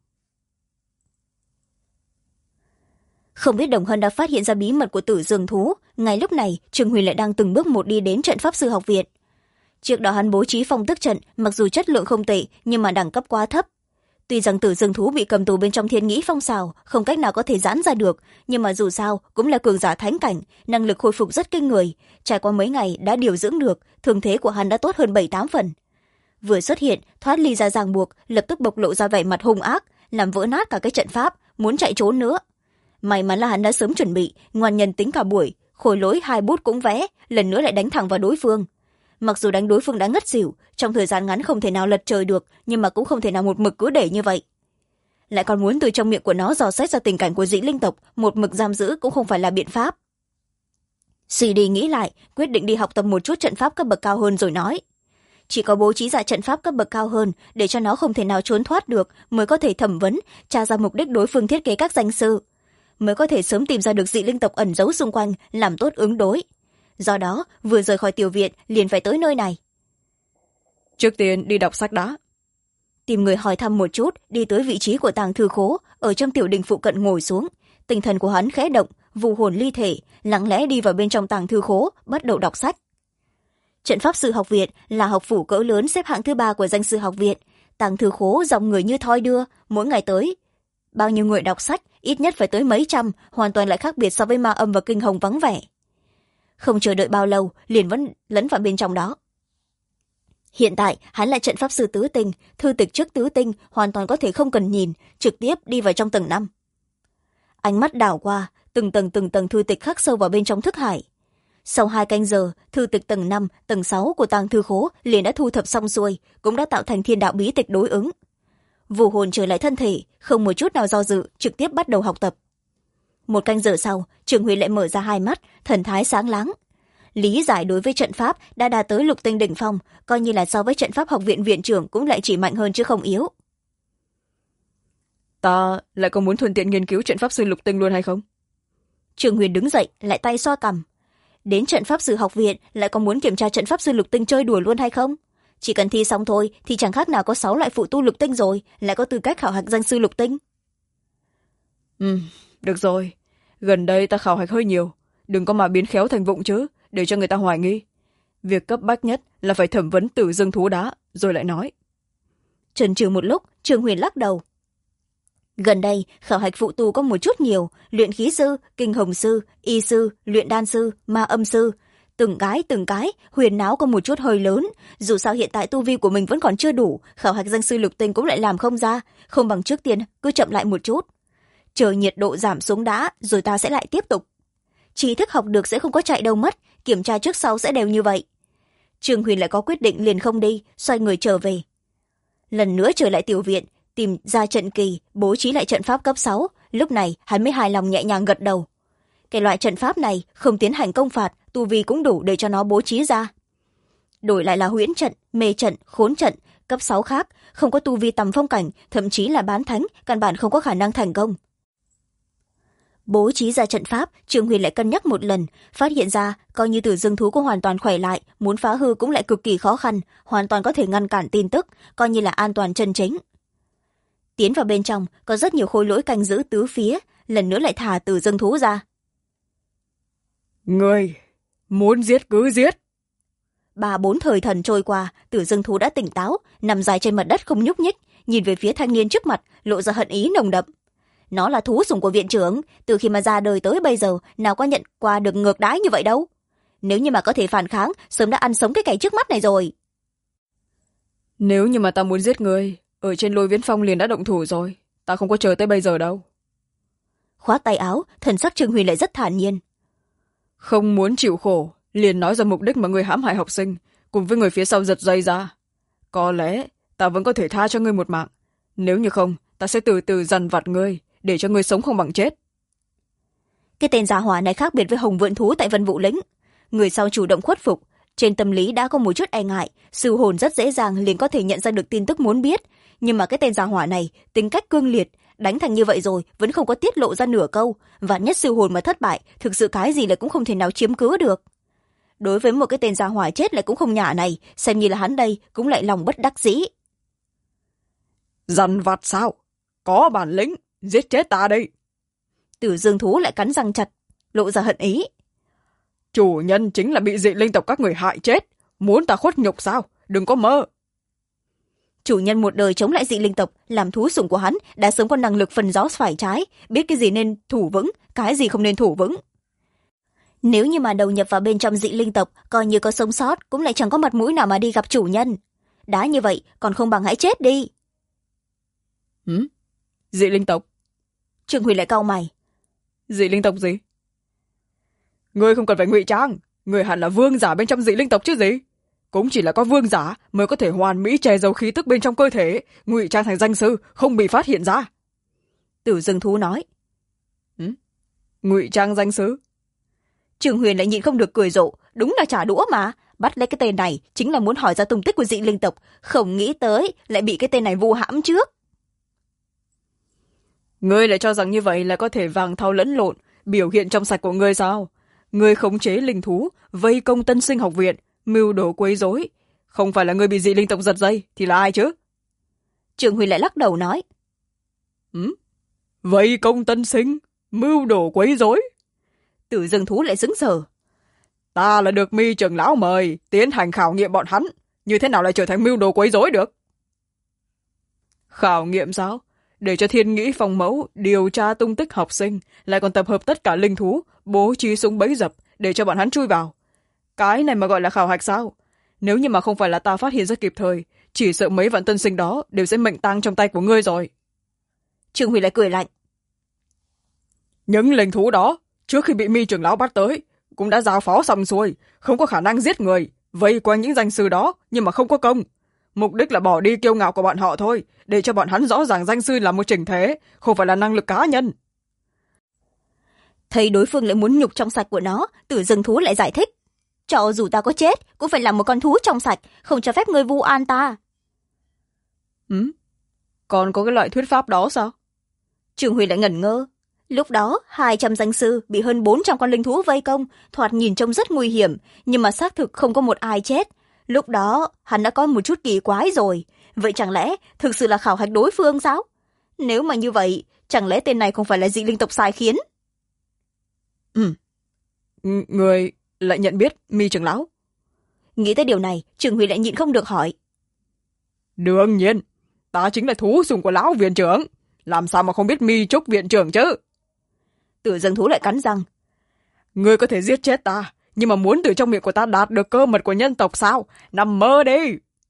Không biết Đồng Hân đã phát hiện ra bí mật của Tử Dương thú, ngay lúc này Trương Huyền lại đang từng bước một đi đến trận pháp sư học viện. Trước đó hắn bố trí phong tức trận, mặc dù chất lượng không tệ nhưng mà đẳng cấp quá thấp. Tuy rằng Tử Dương thú bị cầm tù bên trong Thiên Nghĩ Phong Sào, không cách nào có thể giãn ra được, nhưng mà dù sao cũng là cường giả thánh cảnh, năng lực hồi phục rất kinh người. Trải qua mấy ngày đã điều dưỡng được, thương thế của hắn đã tốt hơn 7-8 phần. Vừa xuất hiện, thoát ly ra ràng buộc, lập tức bộc lộ ra vẻ mặt hung ác, làm vỡ nát cả cái trận pháp, muốn chạy trốn nữa. May mắn là hắn đã sớm chuẩn bị, ngoan nhân tính cả buổi, khối lỗi 2 bút cũng vẽ, lần nữa lại đánh thẳng vào đối phương. Mặc dù đánh đối phương đã ngất xỉu, trong thời gian ngắn không thể nào lật trời được, nhưng mà cũng không thể nào một mực cứ để như vậy. Lại còn muốn từ trong miệng của nó dò xét ra tình cảnh của Dĩ Linh tộc, một mực giam giữ cũng không phải là biện pháp. Suy đi nghĩ lại, quyết định đi học tập một chút trận pháp cấp bậc cao hơn rồi nói. Chỉ có bố trí ra trận pháp cấp bậc cao hơn, để cho nó không thể nào trốn thoát được, mới có thể thẩm vấn, tra ra mục đích đối phương thiết kế các danh sư, mới có thể sớm tìm ra được Dị Linh tộc ẩn giấu xung quanh, làm tốt ứng đối. Do đó, vừa rời khỏi tiểu viện liền phải tới nơi này. Trước tiên đi đọc sách đã. Tìm người hỏi thăm một chút, đi tới vị trí của tàng thư khố, ở trong tiểu đình phụ cận ngồi xuống. Tinh thần của hắn khẽ động, vu hồn ly thể, lặng lẽ đi vào bên trong tàng thư khố, bắt đầu đọc sách. Trận pháp sư học viện là học phủ cỡ lớn xếp hạng thứ 3 của danh sư học viện. Tàng thư khố dòng người như thoi đưa, mỗi ngày tới bao nhiêu người đọc sách, ít nhất phải tới mấy trăm, hoàn toàn lại khác biệt so với Ma Âm và Kinh Hồng vắng vẻ. Không chờ đợi bao lâu, liền vẫn lẫn vào bên trong đó. Hiện tại, hắn là trận pháp sư tứ tinh, thư tịch trước tứ tinh, hoàn toàn có thể không cần nhìn, trực tiếp đi vào trong tầng 5. Ánh mắt đảo qua, từng tầng thư tịch khắc sâu vào bên trong thức hải. Sau 2 canh giờ, thư tịch tầng 5, tầng 6 của tàng thư khố liền đã thu thập xong xuôi, cũng đã tạo thành thiên đạo bí tịch đối ứng. Vũ hồn trở lại thân thể, không một chút nào do dự, trực tiếp bắt đầu học tập. 1 canh giờ sau, Trường Huy lại mở ra 2 mắt, thần thái sáng láng. Lý giải đối với trận pháp đã đạt tới lục tinh đỉnh phong, coi như là so với trận pháp học viện viện trưởng cũng lại chỉ mạnh hơn chứ không yếu. Ta lại có muốn thuận tiện nghiên cứu trận pháp sư lục tinh luôn hay không? Trường Huyền đứng dậy, lại tay xoa cằm. Đến trận pháp sư học viện lại có muốn kiểm tra trận pháp sư lục tinh chơi đùa luôn hay không? chỉ cần thi xong thôi thì chẳng khác nào có 6 loại phụ tu lục tinh rồi, lại có tư cách khảo hạch danh sư lục tinh. Được rồi, gần đây ta khảo hạch hơi nhiều, đừng có mà biến khéo thành vụng chứ, để cho người ta hoài nghi. Việc cấp bách nhất là phải thẩm vấn Tử Dương thú đá, rồi lại nói. Chần chừ một lúc, Trương Huyền lắc đầu. Gần đây khảo hạch phụ tu có một chút nhiều, luyện khí sư, kinh hồng sư, y sư, luyện đan sư, ma âm sư. Từng cái huyền náo có một chút hơi lớn. Dù sao hiện tại tu vi của mình vẫn còn chưa đủ, khảo hạch danh sư lục tinh cũng lại làm không ra, không bằng trước tiên cứ chậm lại một chút, chờ nhiệt độ giảm xuống đã, rồi ta sẽ lại tiếp tục. Tri thức học được sẽ không có chạy đâu mất, kiểm tra trước sau sẽ đều như vậy. Trương Huyền lại có quyết định liền không đi, xoay người trở về. Lần nữa trở lại tiểu viện, tìm ra trận kỳ, bố trí lại trận pháp cấp 6. Lúc này hắn mới hài lòng nhẹ nhàng gật đầu. Cái loại trận pháp này không tiến hành công phạt, tu vi cũng đủ để cho nó bố trí ra. Đổi lại là huyễn trận, mê trận, khốn trận, cấp 6 khác, không có tu vi tầm phong cảnh, thậm chí là bán thánh, căn bản không có khả năng thành công. Bố trí ra trận pháp, Trương Huyền lại cân nhắc một lần, phát hiện ra coi như Tử Dương thú cũng hoàn toàn khỏe lại, muốn phá hư cũng lại cực kỳ khó khăn, hoàn toàn có thể ngăn cản tin tức, coi như là an toàn chân chính. Tiến vào bên trong, có rất nhiều khối lỗi canh giữ tứ phía, lần nữa lại thả Tử Dương thú ra. Người muốn giết cứ giết. 3-4 thời thần trôi qua, Tử Dương thú đã tỉnh táo, nằm dài trên mặt đất không nhúc nhích, nhìn về phía thanh niên trước mặt, lộ ra hận ý nồng đậm. Nó là thú sủng của viện trưởng, từ khi mà ra đời tới bây giờ nào có nhận qua được ngược đãi như vậy đâu. Nếu như mà có thể phản kháng, sớm đã ăn sống cái kẻ trước mắt này rồi. Nếu như mà ta muốn giết người, ở trên Lôi Viễn Phong liền đã động thủ rồi, ta không có chờ tới bây giờ đâu. Khoát tay áo, thần sắc Trương Huyền lại rất thản nhiên. Không muốn chịu khổ, liền nói ra mục đích mà người hãm hại học sinh, cùng với người phía sau giật dây ra. Có lẽ ta vẫn có thể tha cho ngươi một mạng, nếu như không, ta sẽ từ từ dằn vặt ngươi, để cho ngươi sống không bằng chết. Cái tên giả hỏa này khác biệt với Hồng Vượn thú tại Vân Vũ lĩnh, người sau chủ động khuất phục, trên tâm lý đã có một chút e ngại, sư hồn rất dễ dàng liền có thể nhận ra được tin tức muốn biết, nhưng mà cái tên giả hỏa này tính cách cương liệt, đánh thành như vậy rồi vẫn không có tiết lộ ra nửa câu, vạn nhất sư hồn mà thất bại, thực sự cái gì là cũng không thể nào chiếm cứ được. Đối với một cái tên giả hỏa chết lại cũng không nhả này, xem như là hắn đây cũng lại lòng bất đắc dĩ. Dằn vặt sao? Có bản lĩnh, giết chết ta đây. Tử Dương thú lại cắn răng chặt, lộ ra hận ý. Chủ nhân chính là bị dị linh tộc các người hại chết, muốn ta khuất nhục sao? Đừng có mơ. Chủ nhân một đời chống lại dị linh tộc, làm thú sủng của hắn đã sớm có năng lực phần gió phải trái, biết cái gì nên thủ vững, cái gì không nên thủ vững. Nếu như mà đầu nhập vào bên trong dị linh tộc, coi như có sống sót cũng lại chẳng có mặt mũi nào mà đi gặp chủ nhân. Đã như vậy còn không bằng hãy chết đi. Dị linh tộc? Trương Huy lại cau mày. Dị linh tộc gì? Ngươi không cần phải ngụy trang, ngươi hẳn là vương giả bên trong dị linh tộc chứ gì? Cũng chỉ là có vương giả mới có thể hoàn mỹ che giấu khí tức bên trong cơ thể, ngụy trang thành danh sư không bị phát hiện ra. Tử Dương thú nói. Ngụy trang danh sư? Trương Huyền lại nhịn không được cười rộ, đúng là trả đũa mà, bắt lấy cái tên này chính là muốn hỏi ra tung tích của dị linh tộc, không nghĩ tới lại bị cái tên này vu hãm trước. Ngươi lại cho rằng như vậy là có thể vàng thau lẫn lộn, biểu hiện trong sạch của ngươi sao? Ngươi khống chế linh thú, vây công tân sinh học viện, mưu đồ quấy rối, không phải là ngươi bị dị linh tộc giật dây thì là ai chứ? Trương Huy lại lắc đầu nói. Vây công tân sinh, mưu đồ quấy rối? Tử Dương thú lại sững sờ. Ta là được Mi trưởng lão mời tiến hành khảo nghiệm bọn hắn, như thế nào lại trở thành mưu đồ quấy rối được? Khảo nghiệm sao? Để cho Thiên Nghĩ phòng mẫu điều tra tung tích học sinh, lại còn tập hợp tất cả linh thú, bố trí súng bẫy dập để cho bọn hắn chui vào. Cái này mà gọi là khảo hạch sao? Nếu như mà không phải là ta phát hiện ra kịp thời, chỉ sợ mấy vạn tân sinh đó đều sẽ mệnh tang trong tay của ngươi rồi. Trương Huy lại cười lạnh. Những linh thú đó, trước khi bị Mi trưởng lão bắt tới, cũng đã giao phó xong xuôi, không có khả năng giết người, vây quanh những danh sư đó nhưng mà không có công. Mục đích là bỏ đi kiêu ngạo của bọn họ thôi, để cho bọn hắn rõ ràng danh sư là một chỉnh thể, không phải là năng lực cá nhân. Thấy đối phương lại muốn nhục trong sạch của nó, Tử Dương thú lại giải thích. Cho dù ta có chết, cũng phải làm một con thú trong sạch, không cho phép ngươi vu oan ta. Còn có cái loại thuyết pháp đó sao? Trương Huy lại ngẩn ngơ. Lúc đó, 200 danh sư bị hơn 400 con linh thú vây công, thoạt nhìn trông rất nguy hiểm, nhưng mà xác thực không có một ai chết. Lúc đó hắn đã có một chút kỳ quái rồi. Vậy chẳng lẽ thực sự là khảo hạch đối phương sao? Nếu mà như vậy, chẳng lẽ tên này không phải là dị linh tộc sai khiến? Người lại nhận biết Mi trưởng lão? Nghĩ tới điều này, Trường Huy lại nhịn không được hỏi. Đương nhiên, ta chính là thú sùng của lão viện trưởng. Làm sao mà không biết Mi Trúc viện trưởng chứ? Tử Dương Thú lại cắn răng. Ngươi có thể giết chết ta, nhưng mà muốn từ trong miệng của ta đạt được cơ mật của nhân tộc sao? Nằm mơ đi!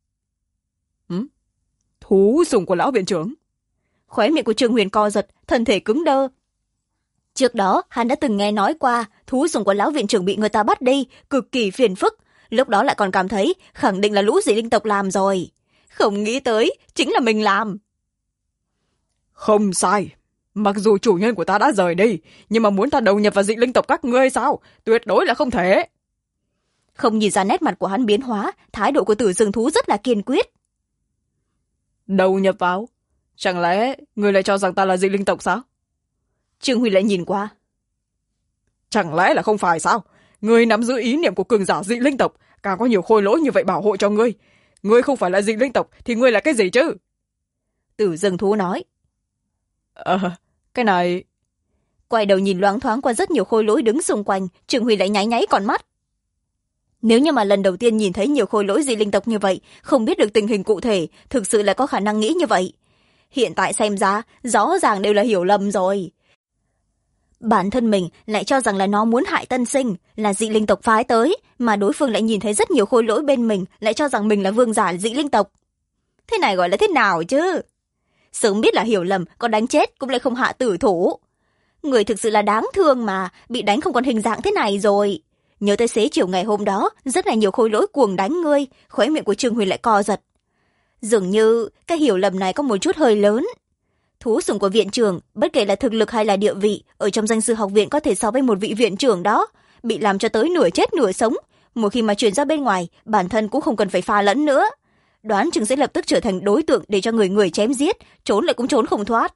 Thú sùng của lão viện trưởng? Khóe miệng của Trương Huyền co giật, thân thể cứng đơ. Trước đó, hắn đã từng nghe nói qua thú sùng của lão viện trưởng bị người ta bắt đi, cực kỳ phiền phức. Lúc đó lại còn cảm thấy khẳng định là lũ dị linh tộc làm rồi. Không nghĩ tới, chính là mình làm. Không sai. Mặc dù chủ nhân của ta đã rời đi, nhưng mà muốn ta đầu nhập vào dị linh tộc các ngươi sao? Tuyệt đối là không thể. Không nhìn ra nét mặt của hắn biến hóa, thái độ của Tử Dương Thú rất là kiên quyết. Đầu nhập vào? Chẳng lẽ ngươi lại cho rằng ta là dị linh tộc sao? Trương Huy lại nhìn qua. Chẳng lẽ là không phải sao? Ngươi nắm giữ ý niệm của cường giả dị linh tộc, càng có nhiều khôi lỗi như vậy bảo hộ cho ngươi. Ngươi không phải là dị linh tộc thì ngươi là cái gì chứ? Tử Dương Thú nói. Cái này... Quay đầu nhìn loáng thoáng qua rất nhiều khôi lỗi đứng xung quanh, Trương Huy lại nháy nháy con mắt. Nếu như mà lần đầu tiên nhìn thấy nhiều khôi lỗi dị linh tộc như vậy, không biết được tình hình cụ thể, thực sự là có khả năng nghĩ như vậy. Hiện tại xem ra, rõ ràng đều là hiểu lầm rồi. Bản thân mình lại cho rằng là nó muốn hại tân sinh, là dị linh tộc phái tới, mà đối phương lại nhìn thấy rất nhiều khôi lỗi bên mình, lại cho rằng mình là vương giả dị linh tộc. Thế này gọi là thế nào chứ? Sớm biết là hiểu lầm, còn đánh chết cũng lại không hạ tử thủ. Người thực sự là đáng thương mà, bị đánh không còn hình dạng thế này rồi. Nhớ tới xế chiều ngày hôm đó, rất là nhiều khôi lỗi cuồng đánh ngươi, khóe miệng của Trương Huyền lại co giật. Dường như cái hiểu lầm này có một chút hơi lớn. Thú sủng của viện trưởng, bất kể là thực lực hay là địa vị, ở trong danh sư học viện có thể so với một vị viện trưởng đó, bị làm cho tới nửa chết nửa sống. Một khi mà chuyển ra bên ngoài, bản thân cũng không cần phải pha lẫn nữa. Đoán chừng sẽ lập tức trở thành đối tượng để cho người chém giết, trốn lại cũng trốn không thoát.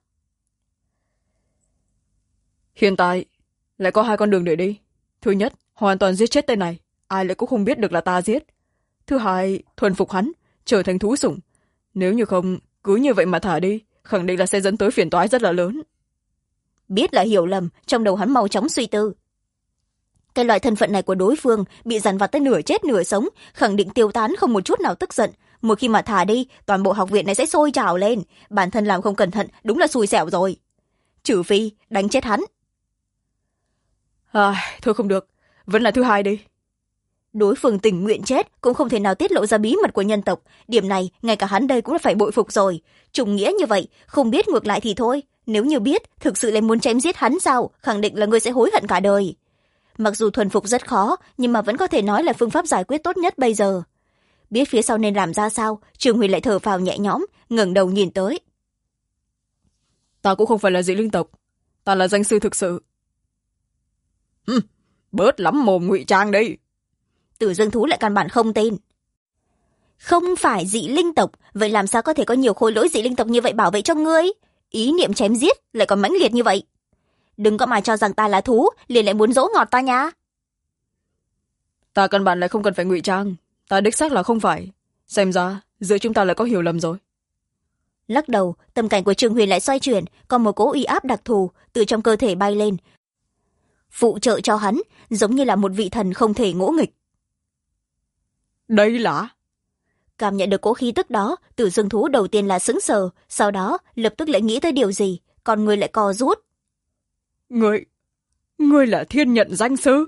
Hiện tại, lại có hai con đường để đi. Thứ nhất, hoàn toàn giết chết tên này, ai lại cũng không biết được là ta giết. Thứ hai, thuần phục hắn, trở thành thú sủng. Nếu như không, cứ như vậy mà thả đi, khẳng định là sẽ dẫn tới phiền toái rất là lớn. Biết là hiểu lầm, trong đầu hắn mau chóng suy tư. Cái loại thân phận này của đối phương bị dằn vặt tới nửa chết nửa sống, khẳng định tiêu tán không một chút nào tức giận. Một khi mà thả đi, toàn bộ học viện này sẽ sôi trào lên. Bản thân làm không cẩn thận, đúng là xui xẻo rồi. Trừ phi, đánh chết hắn. Thôi không được, vẫn là thứ hai đi. Đối phương tình nguyện chết, cũng không thể nào tiết lộ ra bí mật của nhân tộc. Điểm này, ngay cả hắn đây cũng đã phải bội phục rồi. Trùng nghĩa như vậy, không biết ngược lại thì thôi. Nếu như biết, thực sự lại muốn chém giết hắn sao, khẳng định là ngươi sẽ hối hận cả đời. Mặc dù thuần phục rất khó, nhưng mà vẫn có thể nói là phương pháp giải quyết tốt nhất bây giờ. Biết phía sau nên làm ra sao, Trường Huy lại thở phào nhẹ nhõm, ngẩng đầu nhìn tới. Ta cũng không phải là dị linh tộc, ta là danh sư thực sự. Bớt lắm mồm ngụy trang đi. Tử Dương Thú lại căn bản không tin. Không phải dị linh tộc, vậy làm sao có thể có nhiều khối lỗi dị linh tộc như vậy bảo vệ cho ngươi? Ý niệm chém giết lại còn mãnh liệt như vậy. Đừng có mà cho rằng ta là thú, liền lại muốn dỗ ngọt ta nha. Ta căn bản lại không cần phải ngụy trang, ta đích xác là không phải. Xem ra, giữa chúng ta lại có hiểu lầm rồi. Lắc đầu, tâm cảnh của Trương Huyền lại xoay chuyển, còn một cỗ uy áp đặc thù từ trong cơ thể bay lên. Phụ trợ cho hắn, giống như là một vị thần không thể ngỗ nghịch. Đây là... Cảm nhận được cỗ khí tức đó, Tử Dương Thú đầu tiên là sững sờ, sau đó lập tức lại nghĩ tới điều gì, còn người lại co rút. Ngươi là thiên nhận danh sư?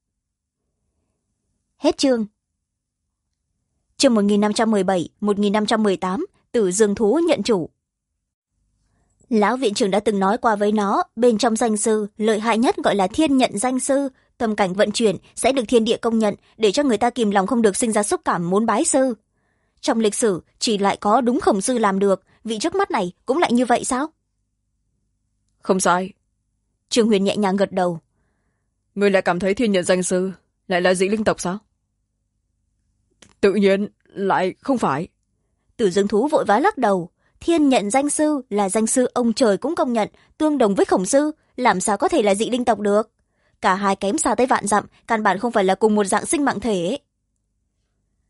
Hết chương. Chương 1517, 1518, Tử Dương Thú nhận chủ. Lão viện trưởng đã từng nói qua với nó, bên trong danh sư, lợi hại nhất gọi là thiên nhận danh sư, tâm cảnh vận chuyển sẽ được thiên địa công nhận, để cho người ta kìm lòng không được sinh ra xúc cảm muốn bái sư. Trong lịch sử, chỉ lại có đúng Khổng sư làm được, vị trước mắt này cũng lại như vậy sao? Không sai. Trương Huyền nhẹ nhàng gật đầu. Ngươi lại cảm thấy thiên nhận danh sư lại là dị linh tộc sao? Tự nhiên lại không phải. Tử Dương Thú vội vã lắc đầu. Thiên nhận danh sư là danh sư ông trời cũng công nhận, tương đồng với Khổng sư, làm sao có thể là dị linh tộc được? Cả hai kém xa tới vạn dặm, căn bản không phải là cùng một dạng sinh mạng thể.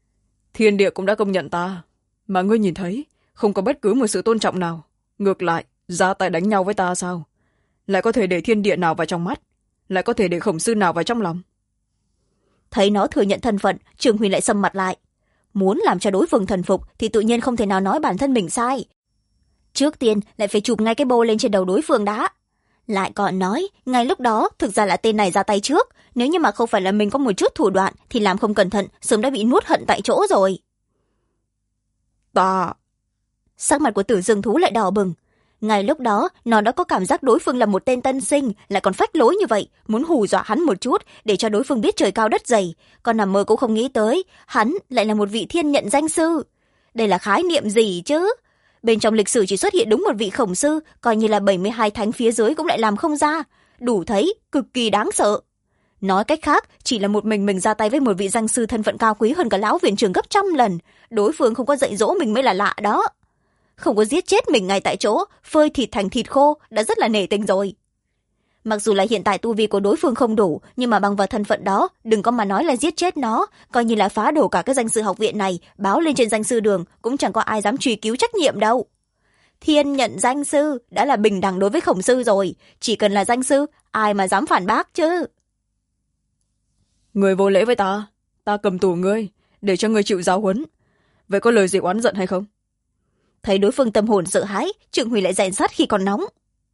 thiên địa cũng đã công nhận ta, mà ngươi nhìn thấy không có bất cứ một sự tôn trọng nào, ngược lại ra tay đánh nhau với ta sao? Lại có thể để thiên địa nào vào trong mắt, lại có thể để khổng sư nào vào trong lòng? Thấy nó thừa nhận thân phận, Trương Huyền lại sầm mặt lại. Muốn làm cho đối phương thần phục thì tự nhiên không thể nào nói bản thân mình sai. Trước tiên lại phải chụp ngay cái bô lên trên đầu đối phương đã. Lại còn nói ngay lúc đó thực ra là tên này ra tay trước, nếu như mà không phải là mình có một chút thủ đoạn thì làm không cẩn thận sớm đã bị nuốt hận tại chỗ rồi. Ta... Sắc mặt của Tử Dương Thú lại đỏ bừng. Ngay lúc đó nó đã có cảm giác đối phương là một tên tân sinh, lại còn phách lối như vậy, muốn hù dọa hắn một chút để cho đối phương biết trời cao đất dày. Còn nằm mơ cũng không nghĩ tới hắn lại là một vị thiên nhận danh sư. Đây là khái niệm gì chứ? Bên trong lịch sử chỉ xuất hiện đúng một vị khổng sư, coi như là 72 thánh phía dưới cũng lại làm không ra. Đủ thấy cực kỳ đáng sợ. Nói cách khác, chỉ là một mình ra tay với một vị danh sư thân phận cao quý hơn cả lão viện trưởng gấp 100 lần. Đối phương không có dạy dỗ mình mới là lạ đó. Không có giết chết mình ngay tại chỗ, phơi thịt thành thịt khô đã rất là nể tình rồi. Mặc dù là hiện tại tu vi của đối phương không đủ, nhưng mà bằng vào thân phận đó, đừng có mà nói là giết chết nó, coi như là phá đổ cả cái danh sư học viện này, báo lên trên danh sư đường cũng chẳng có ai dám truy cứu trách nhiệm đâu. Thiên nhận danh sư đã là bình đẳng đối với khổng sư rồi, chỉ cần là danh sư, ai mà dám phản bác chứ? Người vô lễ với ta cầm tù ngươi để cho ngươi chịu giáo huấn. Vậy có lời gì oán giận hay không? Thấy đối phương tâm hồn sợ hãi, Trương Huy lại rèn sắt khi còn nóng.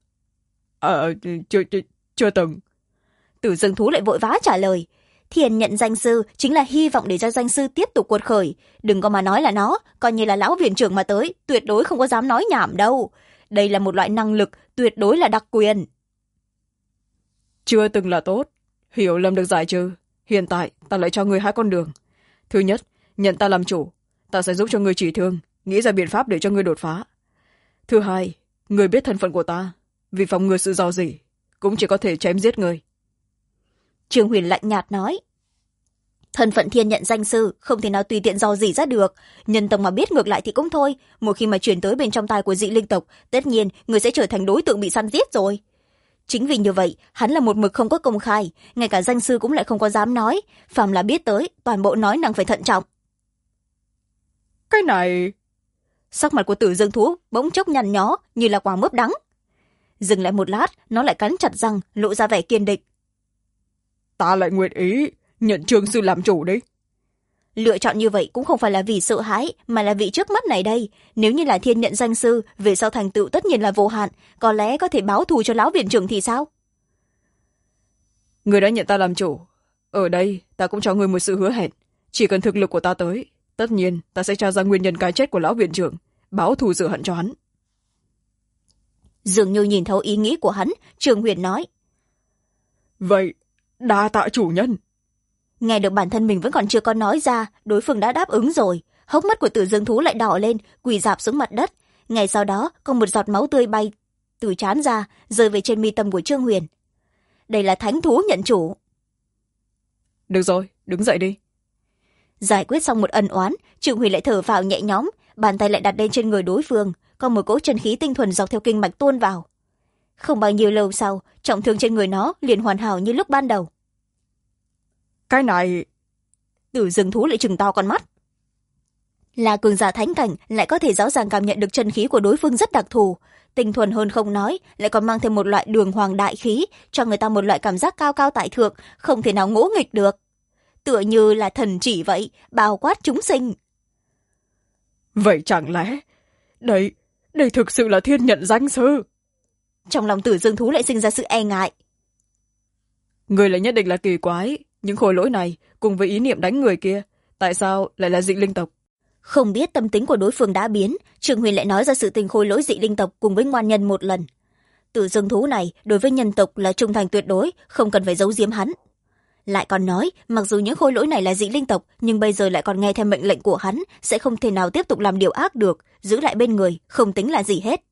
Chưa từng. Tử Dương Thú lại vội vã trả lời. Thiên nhận danh sư chính là hy vọng để cho danh sư tiếp tục cuột khởi. Đừng có mà nói là nó, coi như là lão viện trưởng mà tới, tuyệt đối không có dám nói nhảm đâu. Đây là một loại năng lực, tuyệt đối là đặc quyền. Chưa từng là tốt. Hiểu lầm được giải trừ. Hiện tại ta lại cho ngươi 2 con đường. Thứ nhất, nhận ta làm chủ. Ta sẽ giúp cho ngươi trị thương, nghĩ ra biện pháp để cho ngươi đột phá. Thứ hai, ngươi biết thân phận của ta, vì phòng ngừa sự dò dỉ cũng chỉ có thể chém giết ngươi. Trương Huyền lạnh nhạt nói. Thân phận thiên nhận danh sư không thể nào tùy tiện dò dỉ ra được. Nhân tộc mà biết ngược lại thì cũng thôi, một khi mà chuyển tới bên trong tai của dị linh tộc, tất nhiên người sẽ trở thành đối tượng bị săn giết rồi. Chính vì như vậy, hắn là một mực không có công khai, ngay cả danh sư cũng lại không có dám nói, phàm là biết tới toàn bộ nói năng phải thận trọng. Cái này... Sắc mặt của Tử Dương Thú bỗng chốc nhăn nhó như là quả mướp đắng. Dừng lại một lát, nó lại cắn chặt răng, lộ ra vẻ kiên định. Ta lại nguyện ý nhận Trương sư làm chủ đấy. Lựa chọn như vậy cũng không phải là vì sợ hãi, mà là vì trước mắt này đây. Nếu như là thiên nhận danh sư, về sau thành tựu tất nhiên là vô hạn, có lẽ có thể báo thù cho lão viện trưởng thì sao? Người đã nhận ta làm chủ. Ở đây ta cũng cho người một sự hứa hẹn. Chỉ cần thực lực của ta tới, tất nhiên ta sẽ tra ra nguyên nhân cái chết của lão viện trưởng, báo thù rửa hận cho hắn. Dường như nhìn thấu ý nghĩ của hắn, Trương Huyền nói. Vậy, đa tạ chủ nhân. Nghe được bản thân mình vẫn còn chưa có nói ra, đối phương đã đáp ứng rồi. Hốc mắt của Tử Dương Thú lại đỏ lên, quỳ rạp xuống mặt đất. Ngay sau đó có một giọt máu tươi bay từ trán ra, rơi về trên mi tâm của Trương Huyền. Đây là thánh thú nhận chủ. Được rồi, đứng dậy đi. Giải quyết xong một ân oán, Trương Huyền lại thở phào nhẹ nhõm, bàn tay lại đặt lên trên người đối phương, có một cỗ chân khí tinh thuần dọc theo kinh mạch tuôn vào. Không bao nhiêu lâu sau, trọng thương trên người nó liền hoàn hảo như lúc ban đầu. Cái này... Tử Dương Thú lại trừng to con mắt. Là cường giả thánh cảnh lại có thể rõ ràng cảm nhận được chân khí của đối phương rất đặc thù, tinh thuần hơn không nói, lại còn mang thêm một loại đường hoàng đại khí, cho người ta một loại cảm giác cao cao tại thượng, không thể nào ngỗ nghịch được. Tựa như là thần chỉ vậy, bao quát chúng sinh. Vậy chẳng lẽ đây thực sự là thiên nhận danh sư? Trong lòng Tử Dương Thú lại sinh ra sự e ngại. Người lại nhất định là kỳ quái, những khối lỗi này cùng với ý niệm đánh người kia, tại sao lại là dị linh tộc? Không biết tâm tính của đối phương đã biến, Trương Huyền lại nói ra sự tình khôi lỗi dị linh tộc cùng với ngoan nhân một lần. Tử Dương Thú này đối với nhân tộc là trung thành tuyệt đối, không cần phải giấu giếm hắn. Lại còn nói, mặc dù những khôi lỗi này là dị linh tộc, nhưng bây giờ lại còn nghe theo mệnh lệnh của hắn, sẽ không thể nào tiếp tục làm điều ác được, giữ lại bên người, không tính là gì hết.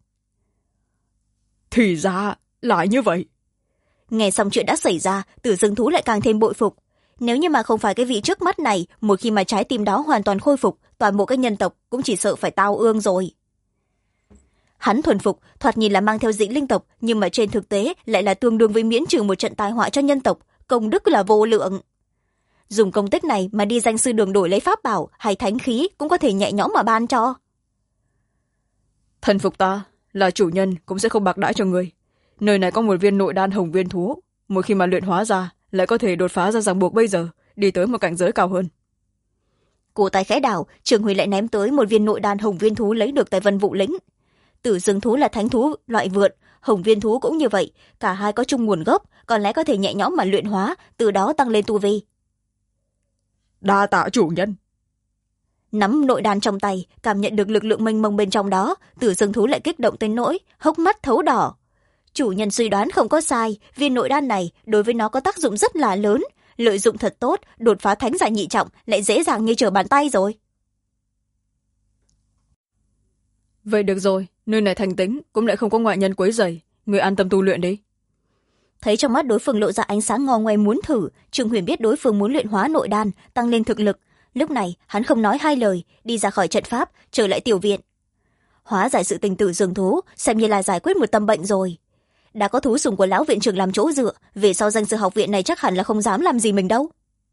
Thì ra, lại như vậy. Nghe xong chuyện đã xảy ra, Tử Dương Thú lại càng thêm bội phục. Nếu như mà không phải cái vị trước mắt này, một khi mà trái tim đó hoàn toàn khôi phục, toàn bộ các nhân tộc cũng chỉ sợ phải tao ương rồi. Hắn thuần phục, thoạt nhìn là mang theo dị linh tộc, nhưng mà trên thực tế lại là tương đương với miễn trừ một trận tai họa cho nhân tộc, công đức là vô lượng. dùng công tích này mà đi danh sư đường đổi lấy pháp bảo hay thánh khí cũng có thể nhẹ nhõm mà ban cho. Thần phục ta, là chủ nhân cũng sẽ không bạc đãi cho người. Nơi này có một viên nội đan hồng viên thú, mỗi khi mà luyện hóa ra lại có thể đột phá ra ràng buộc bây giờ, đi tới một cảnh giới cao hơn. Cổ tay khẽ đảo, Trường Huy lại ném tới một viên nội đan hồng viên thú lấy được tại Vân Vũ lĩnh. Tử dương thú là thánh thú loại vượt, hồng viên thú cũng như vậy, cả hai có chung nguồn gốc, còn lẽ có thể nhẹ nhõm mà luyện hóa, từ đó tăng lên tu vi. Đa tạ chủ nhân. Nắm nội đan trong tay, cảm nhận được lực lượng mênh mông bên trong đó, tử dương thú lại kích động tới nỗi hốc mắt thấu đỏ. Chủ nhân suy đoán không có sai, viên nội đan này đối với nó có tác dụng rất là lớn, lợi dụng thật tốt, đột phá thánh giả nhị trọng lại dễ dàng như trở bàn tay rồi. Vậy được rồi, nơi này thành tính, cũng lại không có ngoại nhân quấy rầy, người an tâm tu luyện đi. Thấy trong mắt đối phương lộ ra ánh sáng ngò ngoe muốn thử, Trương Huyền biết đối phương muốn luyện hóa nội đan, tăng lên thực lực. Lúc này hắn không nói hai lời, đi ra khỏi trận pháp, trở lại tiểu viện. Hóa giải sự tình tử dương thú, xem như là giải quyết một tâm bệnh rồi. Đã có thú sùng của lão viện trưởng làm chỗ dựa, về sau danh sư học viện này chắc hẳn là không dám làm gì mình đâu.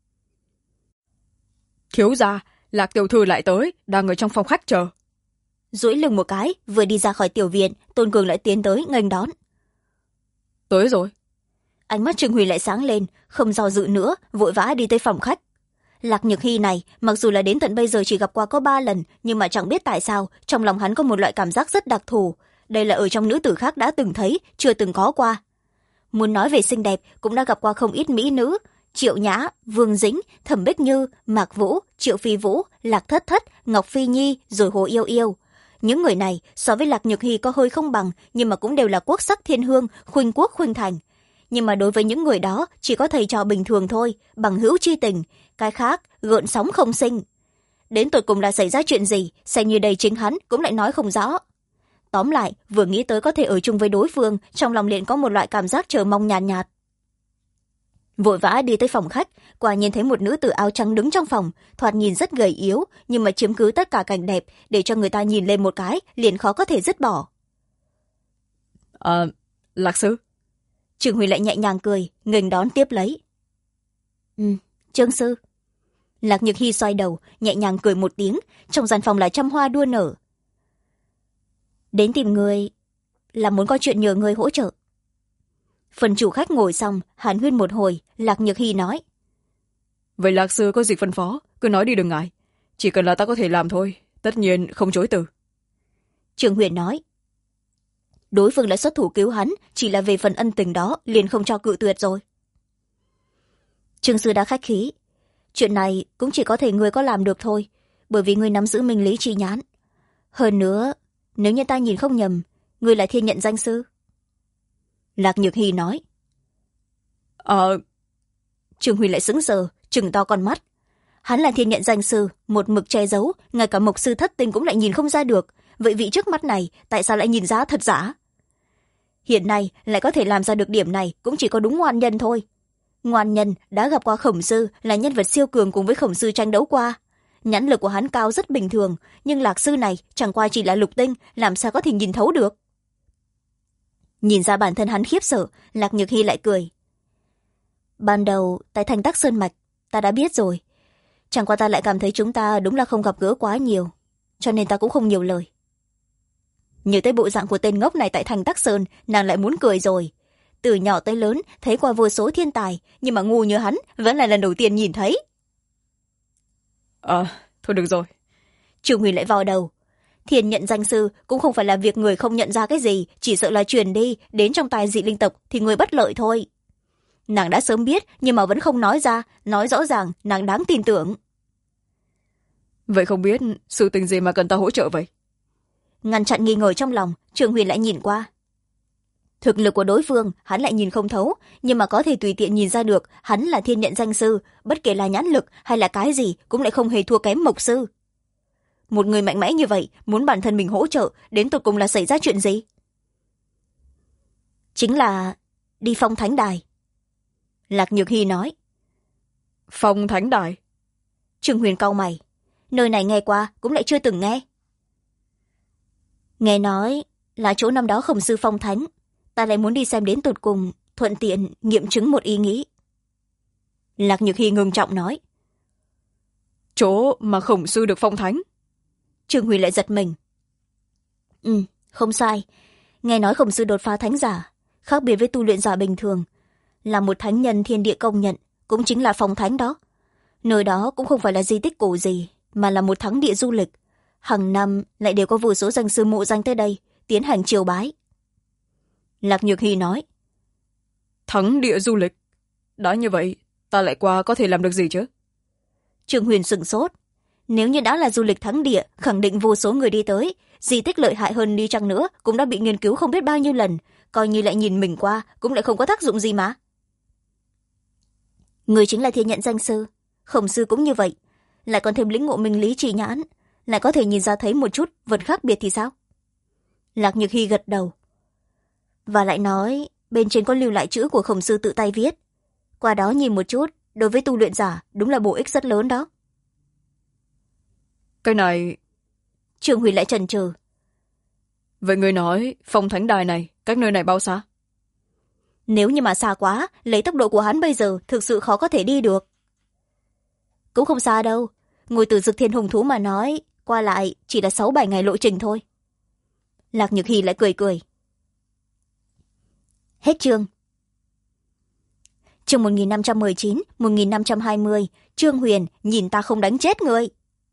Thiếu gia, Lạc tiểu thư lại tới, đang ở trong phòng khách chờ. Duỗi lưng một cái, vừa đi ra khỏi tiểu viện, Tôn Cường lại tiến tới nghênh đón. Tới rồi. Ánh mắt Trương Huy lại sáng lên, không do dự nữa, vội vã đi tới phòng khách. Lạc Nhược Hy này, mặc dù là đến tận bây giờ chỉ gặp qua có 3 lần, nhưng mà chẳng biết tại sao, trong lòng hắn có một loại cảm giác rất đặc thù. Đây là ở trong nữ tử khác đã từng thấy, chưa từng có qua. Muốn nói về xinh đẹp, cũng đã gặp qua không ít mỹ nữ. Triệu Nhã, Vương Dĩnh, Thẩm Bích Như, Mạc Vũ, Triệu Phi Vũ, Lạc Thất Thất, Ngọc Phi Nhi, rồi Hồ Yêu Yêu. Những người này so với Lạc Nhược Hy có hơi không bằng, nhưng mà cũng đều là quốc sắc thiên hương, khuynh quốc khuynh thành. Nhưng mà đối với những người đó chỉ có thầy trò bình thường thôi, bằng hữu chi tình, cái khác gợn sóng không sinh. Đến tột cùng là xảy ra chuyện gì, xem như đây chính hắn cũng lại nói không rõ. Tóm lại, vừa nghĩ tới có thể ở chung với đối phương, trong lòng liền có một loại cảm giác chờ mong nhàn nhạt. Vội vã đi tới phòng khách, quả nhiên thấy một nữ tử áo trắng đứng trong phòng, thoạt nhìn rất gầy yếu, nhưng mà chiếm cứ tất cả cảnh đẹp, để cho người ta nhìn lên một cái liền khó có thể dứt bỏ. Lạc sư. Trường Huy lại nhẹ nhàng cười, nghênh đón tiếp lấy. Trương sư. Lạc Nhược Hy xoay đầu, nhẹ nhàng cười một tiếng, trong gian phòng là trăm hoa đua nở. Đến tìm người là muốn có chuyện nhờ người hỗ trợ. Phần chủ khách ngồi xong, hàn huyên một hồi, Lạc Nhược Hy nói. Vậy Lạc sư có gì phân phó, cứ nói đi đừng ngại. Chỉ cần là ta có thể làm thôi, tất nhiên không chối từ. Trường Huyền nói. Đối phương lại xuất thủ cứu hắn, chỉ là về phần ân tình đó, liền không cho cự tuyệt rồi. Trương sư đã khách khí. Chuyện này cũng chỉ có thể người có làm được thôi, bởi vì người nắm giữ minh lý chi nhãn. Hơn nữa, nếu như ta nhìn không nhầm, người là thiên nhận danh sư. Lạc Nhược Hy nói. Trường Huy lại sững sờ, trừng to con mắt. Hắn là thiên nhận danh sư, một mực che giấu, ngay cả mộc sư thất tinh cũng lại nhìn không ra được. Vậy vị trước mắt này, tại sao lại nhìn ra thật giả? Hiện nay, lại có thể làm ra được điểm này, cũng chỉ có đúng Ngoan Nhân thôi. Ngoan Nhân đã gặp qua Khổng sư, là nhân vật siêu cường cùng với Khổng sư tranh đấu qua. Nhãn lực của hắn cao rất bình thường, nhưng Lạc sư này chẳng qua chỉ là lục tinh, làm sao có thể nhìn thấu được? Nhìn ra bản thân hắn khiếp sợ, Lạc Nhược Hy lại cười. Ban đầu, tại thành Tắc Sơn Mạch, ta đã biết rồi. Chẳng qua ta lại cảm thấy chúng ta đúng là không gặp gỡ quá nhiều, cho nên ta cũng không nhiều lời. Nhớ tới bộ dạng của tên ngốc này tại thành Tắc Sơn, nàng lại muốn cười rồi. Từ nhỏ tới lớn, thấy qua vô số thiên tài, nhưng mà ngu như hắn, vẫn là lần đầu tiên nhìn thấy. Thôi được rồi. Trường Huy lại vào đầu. Thiên nhận danh sư cũng không phải là việc người không nhận ra cái gì, chỉ sợ là truyền đi, đến trong tai dị linh tộc thì người bất lợi thôi. Nàng đã sớm biết, nhưng mà vẫn không nói ra, nói rõ ràng, nàng đáng tin tưởng. Vậy không biết sự tình gì mà cần ta hỗ trợ vậy? Ngăn chặn nghi ngờ trong lòng, Trường Huyền lại nhìn qua. Thực lực của đối phương, hắn lại nhìn không thấu, nhưng mà có thể tùy tiện nhìn ra được, hắn là thiên nhận danh sư, bất kể là nhãn lực hay là cái gì, cũng lại không hề thua kém mộc sư. Một người mạnh mẽ như vậy, muốn bản thân mình hỗ trợ, đến tột cùng là xảy ra chuyện gì? Chính là đi Phong Thánh Đài. Lạc Nhược Hy nói. Phong Thánh Đài? Trường Huyền cau mày. Nơi này nghe qua, cũng lại chưa từng nghe. Nghe nói là chỗ năm đó Khổng sư phong thánh, ta lại muốn đi xem đến tột cùng, thuận tiện nghiệm chứng một ý nghĩ. Lạc Nhược Hy ngưng trọng nói. Chỗ mà Khổng sư được phong thánh. Trương Huyền lại giật mình. Không sai. Nghe nói Khổng sư đột phá thánh giả, khác biệt với tu luyện giả bình thường, là một thánh nhân thiên địa công nhận, cũng chính là phong thánh đó. Nơi đó cũng không phải là di tích cổ gì, mà là một thắng địa du lịch. Hàng năm lại đều có vô số danh sư mộ danh tới đây tiến hành triều bái. Lạc Nhược Hy nói. Thắng địa du lịch? Đã như vậy, ta lại qua có thể làm được gì chứ? Trương Huyền sửng sốt. Nếu như đã là du lịch thắng địa, khẳng định vô số người đi tới. Di tích lợi hại hơn đi chăng nữa cũng đã bị nghiên cứu không biết bao nhiêu lần, coi như lại nhìn mình qua cũng lại không có tác dụng gì mà. Người chính là thiên nhận danh sư, Khổng sư cũng như vậy, lại còn thêm lĩnh ngộ minh lý trì nhãn, lại có thể nhìn ra thấy một chút vật khác biệt thì sao? Lạc Nhược Hy gật đầu. Và lại nói bên trên có lưu lại chữ của Khổng sư tự tay viết, qua đó nhìn một chút, đối với tu luyện giả đúng là bổ ích rất lớn đó. Cái này... Trương Huyền lại chần chừ. Vậy người nói phong thánh đài này cách nơi này bao xa? Nếu như mà xa quá, lấy tốc độ của hắn bây giờ thực sự khó có thể đi được. Cũng không xa đâu, ngồi từ Dực Thiên Hùng Thú mà nói, qua lại chỉ là 6-7 ngày lộ trình thôi. Lạc Nhược Hy lại cười cười. Hết chương. Chương 1519, 1520, Trương Huyền nhìn ta không đánh chết người.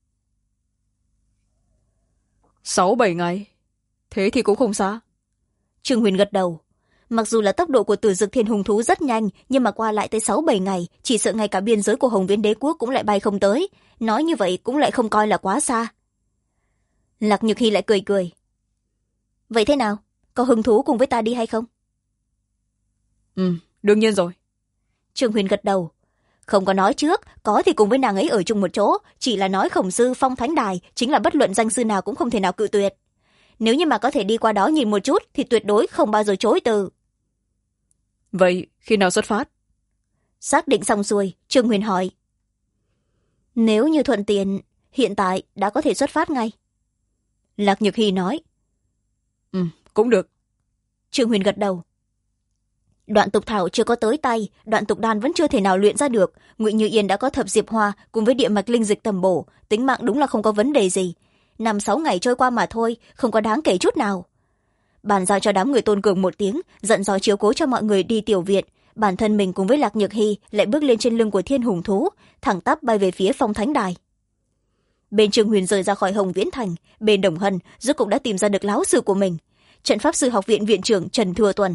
6-7 ngày? Thế thì cũng không xa. Trương Huyền gật đầu. Mặc dù là tốc độ của Tử Dực Thiên Hùng Thú rất nhanh, nhưng mà qua lại tới 6-7 ngày, chỉ sợ ngay cả biên giới của Hồng Viễn Đế Quốc cũng lại bay không tới. Nói như vậy cũng lại không coi là quá xa. Lạc Nhược Hy lại cười cười. Vậy thế nào? Có hứng thú cùng với ta đi hay không? Đương nhiên rồi. Trương Huyền gật đầu. Không có nói trước, có thì cùng với nàng ấy ở chung một chỗ, chỉ là nói Khổng sư phong thánh đài chính là bất luận danh sư nào cũng không thể nào cự tuyệt. Nếu như mà có thể đi qua đó nhìn một chút thì tuyệt đối không bao giờ chối từ. Vậy khi nào xuất phát? Xác định xong xuôi, Trương Huyền hỏi. Nếu như thuận tiện, hiện tại đã có thể xuất phát ngay. Lạc Nhược Hy nói. Cũng được. Trương Huyền gật đầu. Đoạn tục thảo chưa có tới tay, đoạn tục đan vẫn chưa thể nào luyện ra được. Ngụy Như Yên đã có thập diệp hoa cùng với địa mạch linh dịch tầm bổ, tính mạng đúng là không có vấn đề gì. 5-6 ngày trôi qua mà thôi, không có đáng kể chút nào. Bàn giao cho đám người Tôn Cường một tiếng, dặn dò chiếu cố cho mọi người đi tiểu viện. Bản thân mình cùng với Lạc Nhược Hy lại bước lên trên lưng của Thiên Hùng Thú, thẳng tắp bay về phía phong thánh đài. Bên Trương Huyền rời ra khỏi Hồng Viễn Thành, bên Đồng Hân rốt cũng đã tìm ra được láo sư của mình, trận pháp sư học viện viện trưởng Trần Thừa Tuần.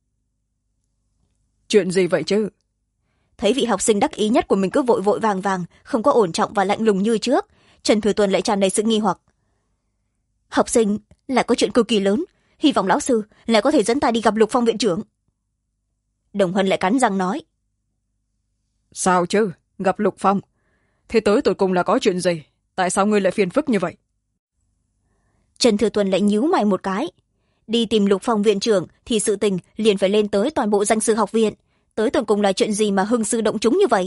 Chuyện gì vậy chứ? Thấy vị học sinh đắc ý nhất của mình cứ vội vội vàng vàng, không có ổn trọng và lạnh lùng như trước, Trần Thừa Tuần lại tràn đầy sự nghi hoặc. Học sinh lại có chuyện cực kỳ lớn, hy vọng lão sư lại có thể dẫn ta đi gặp Lục Phong viện trưởng. Đồng Hân lại cắn răng nói. Sao chứ? Gặp Lục Phong? Thế tới tụi cùng là có chuyện gì? Tại sao ngươi lại phiền phức như vậy? Trần Thừa Tuần lại nhíu mày một cái. Đi tìm Lục Phong viện trưởng thì sự tình liền phải lên tới toàn bộ danh sư học viện. Tới tụi cùng là chuyện gì mà hưng sư động chúng như vậy?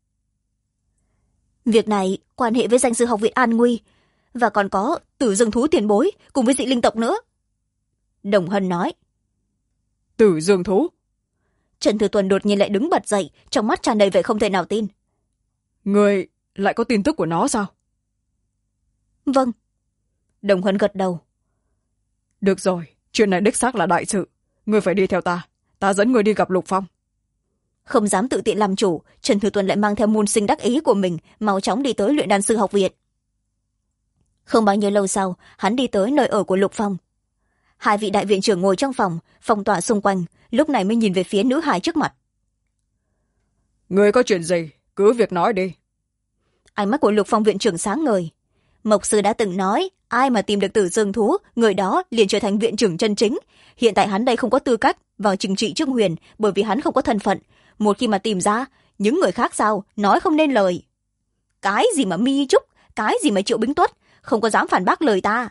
Việc này quan hệ với danh sư học viện an nguy, và còn có Tử Dương thú tiền bối cùng với dị linh tộc nữa. Đồng Hân nói. Tử Dương thú? Trần Thừa Tuần đột nhiên lại đứng bật dậy, trong mắt tràn đầy vẻ không thể nào tin. Người lại có tin tức của nó sao? Vâng. Đồng Hân gật đầu. Được rồi, chuyện này đích xác là đại sự. Người phải đi theo ta dẫn người đi gặp Lục Phong. Không dám tự tiện làm chủ, Trần Thừa Tuần lại mang theo môn sinh đắc ý của mình, mau chóng đi tới luyện đan sư học viện. Không bao nhiêu lâu sau, hắn đi tới nơi ở của Lục Phong. Hai vị đại viện trưởng ngồi trong phòng, phong tỏa xung quanh, lúc này mới nhìn về phía nữ hài trước mặt. Người có chuyện gì, cứ việc nói đi. Ánh mắt của Lục Phong viện trưởng sáng ngời. Mộc sư đã từng nói, ai mà tìm được Tử Dương thú, người đó liền trở thành viện trưởng chân chính. Hiện tại hắn đây không có tư cách vào trừng trị Trương Huyền, bởi vì hắn không có thân phận. Một khi mà tìm ra, những người khác sao, nói không nên lời. Cái gì mà Mi Trúc, cái gì mà Triệu Bính Tuất, không có dám phản bác lời ta.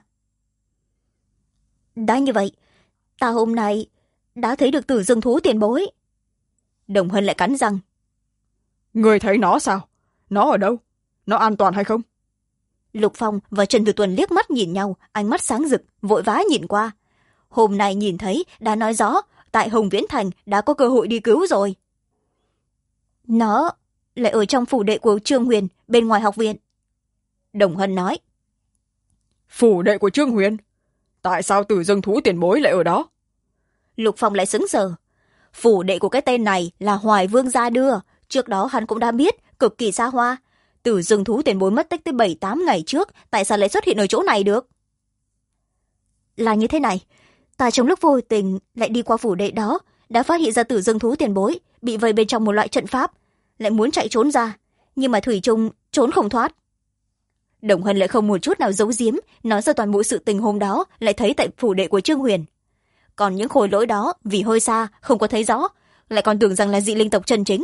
Đã như vậy, ta hôm nay đã thấy được Tử Dương thú tiền bối. Đồng Hân lại cắn răng. Người thấy nó sao? Nó ở đâu? Nó an toàn hay không? Lục Phong và Trần Thừa Tuần liếc mắt nhìn nhau, ánh mắt sáng rực, vội vã nhìn qua. Hôm nay nhìn thấy, đã nói rõ, tại Hồng Viễn Thành đã có cơ hội đi cứu rồi. Nó lại ở trong phủ đệ của Trương Huyền, bên ngoài học viện. Đồng Hân nói. Phủ đệ của Trương Huyền? Tại sao Tử Dương Thú tiền bối lại ở đó? Lục Phong lại sững sờ. Phủ đệ của cái tên này là Hoài Vương gia đưa, trước đó hắn cũng đã biết, cực kỳ xa hoa. Tử Dương Thú tiền bối mất tích tới 7-8 ngày trước, tại sao lại xuất hiện ở chỗ này được? Là như thế này, ta trong lúc vô tình lại đi qua phủ đệ đó, đã phát hiện ra Tử Dương Thú tiền bối bị vây bên trong một loại trận pháp, lại muốn chạy trốn ra, nhưng mà thủy chung trốn không thoát. Đồng Hân lại không một chút nào giấu giếm, nói ra toàn bộ sự tình hôm đó lại thấy tại phủ đệ của Trương Huyền. Còn những khối lỗi đó vì hơi xa không có thấy rõ, lại còn tưởng rằng là dị linh tộc chân chính.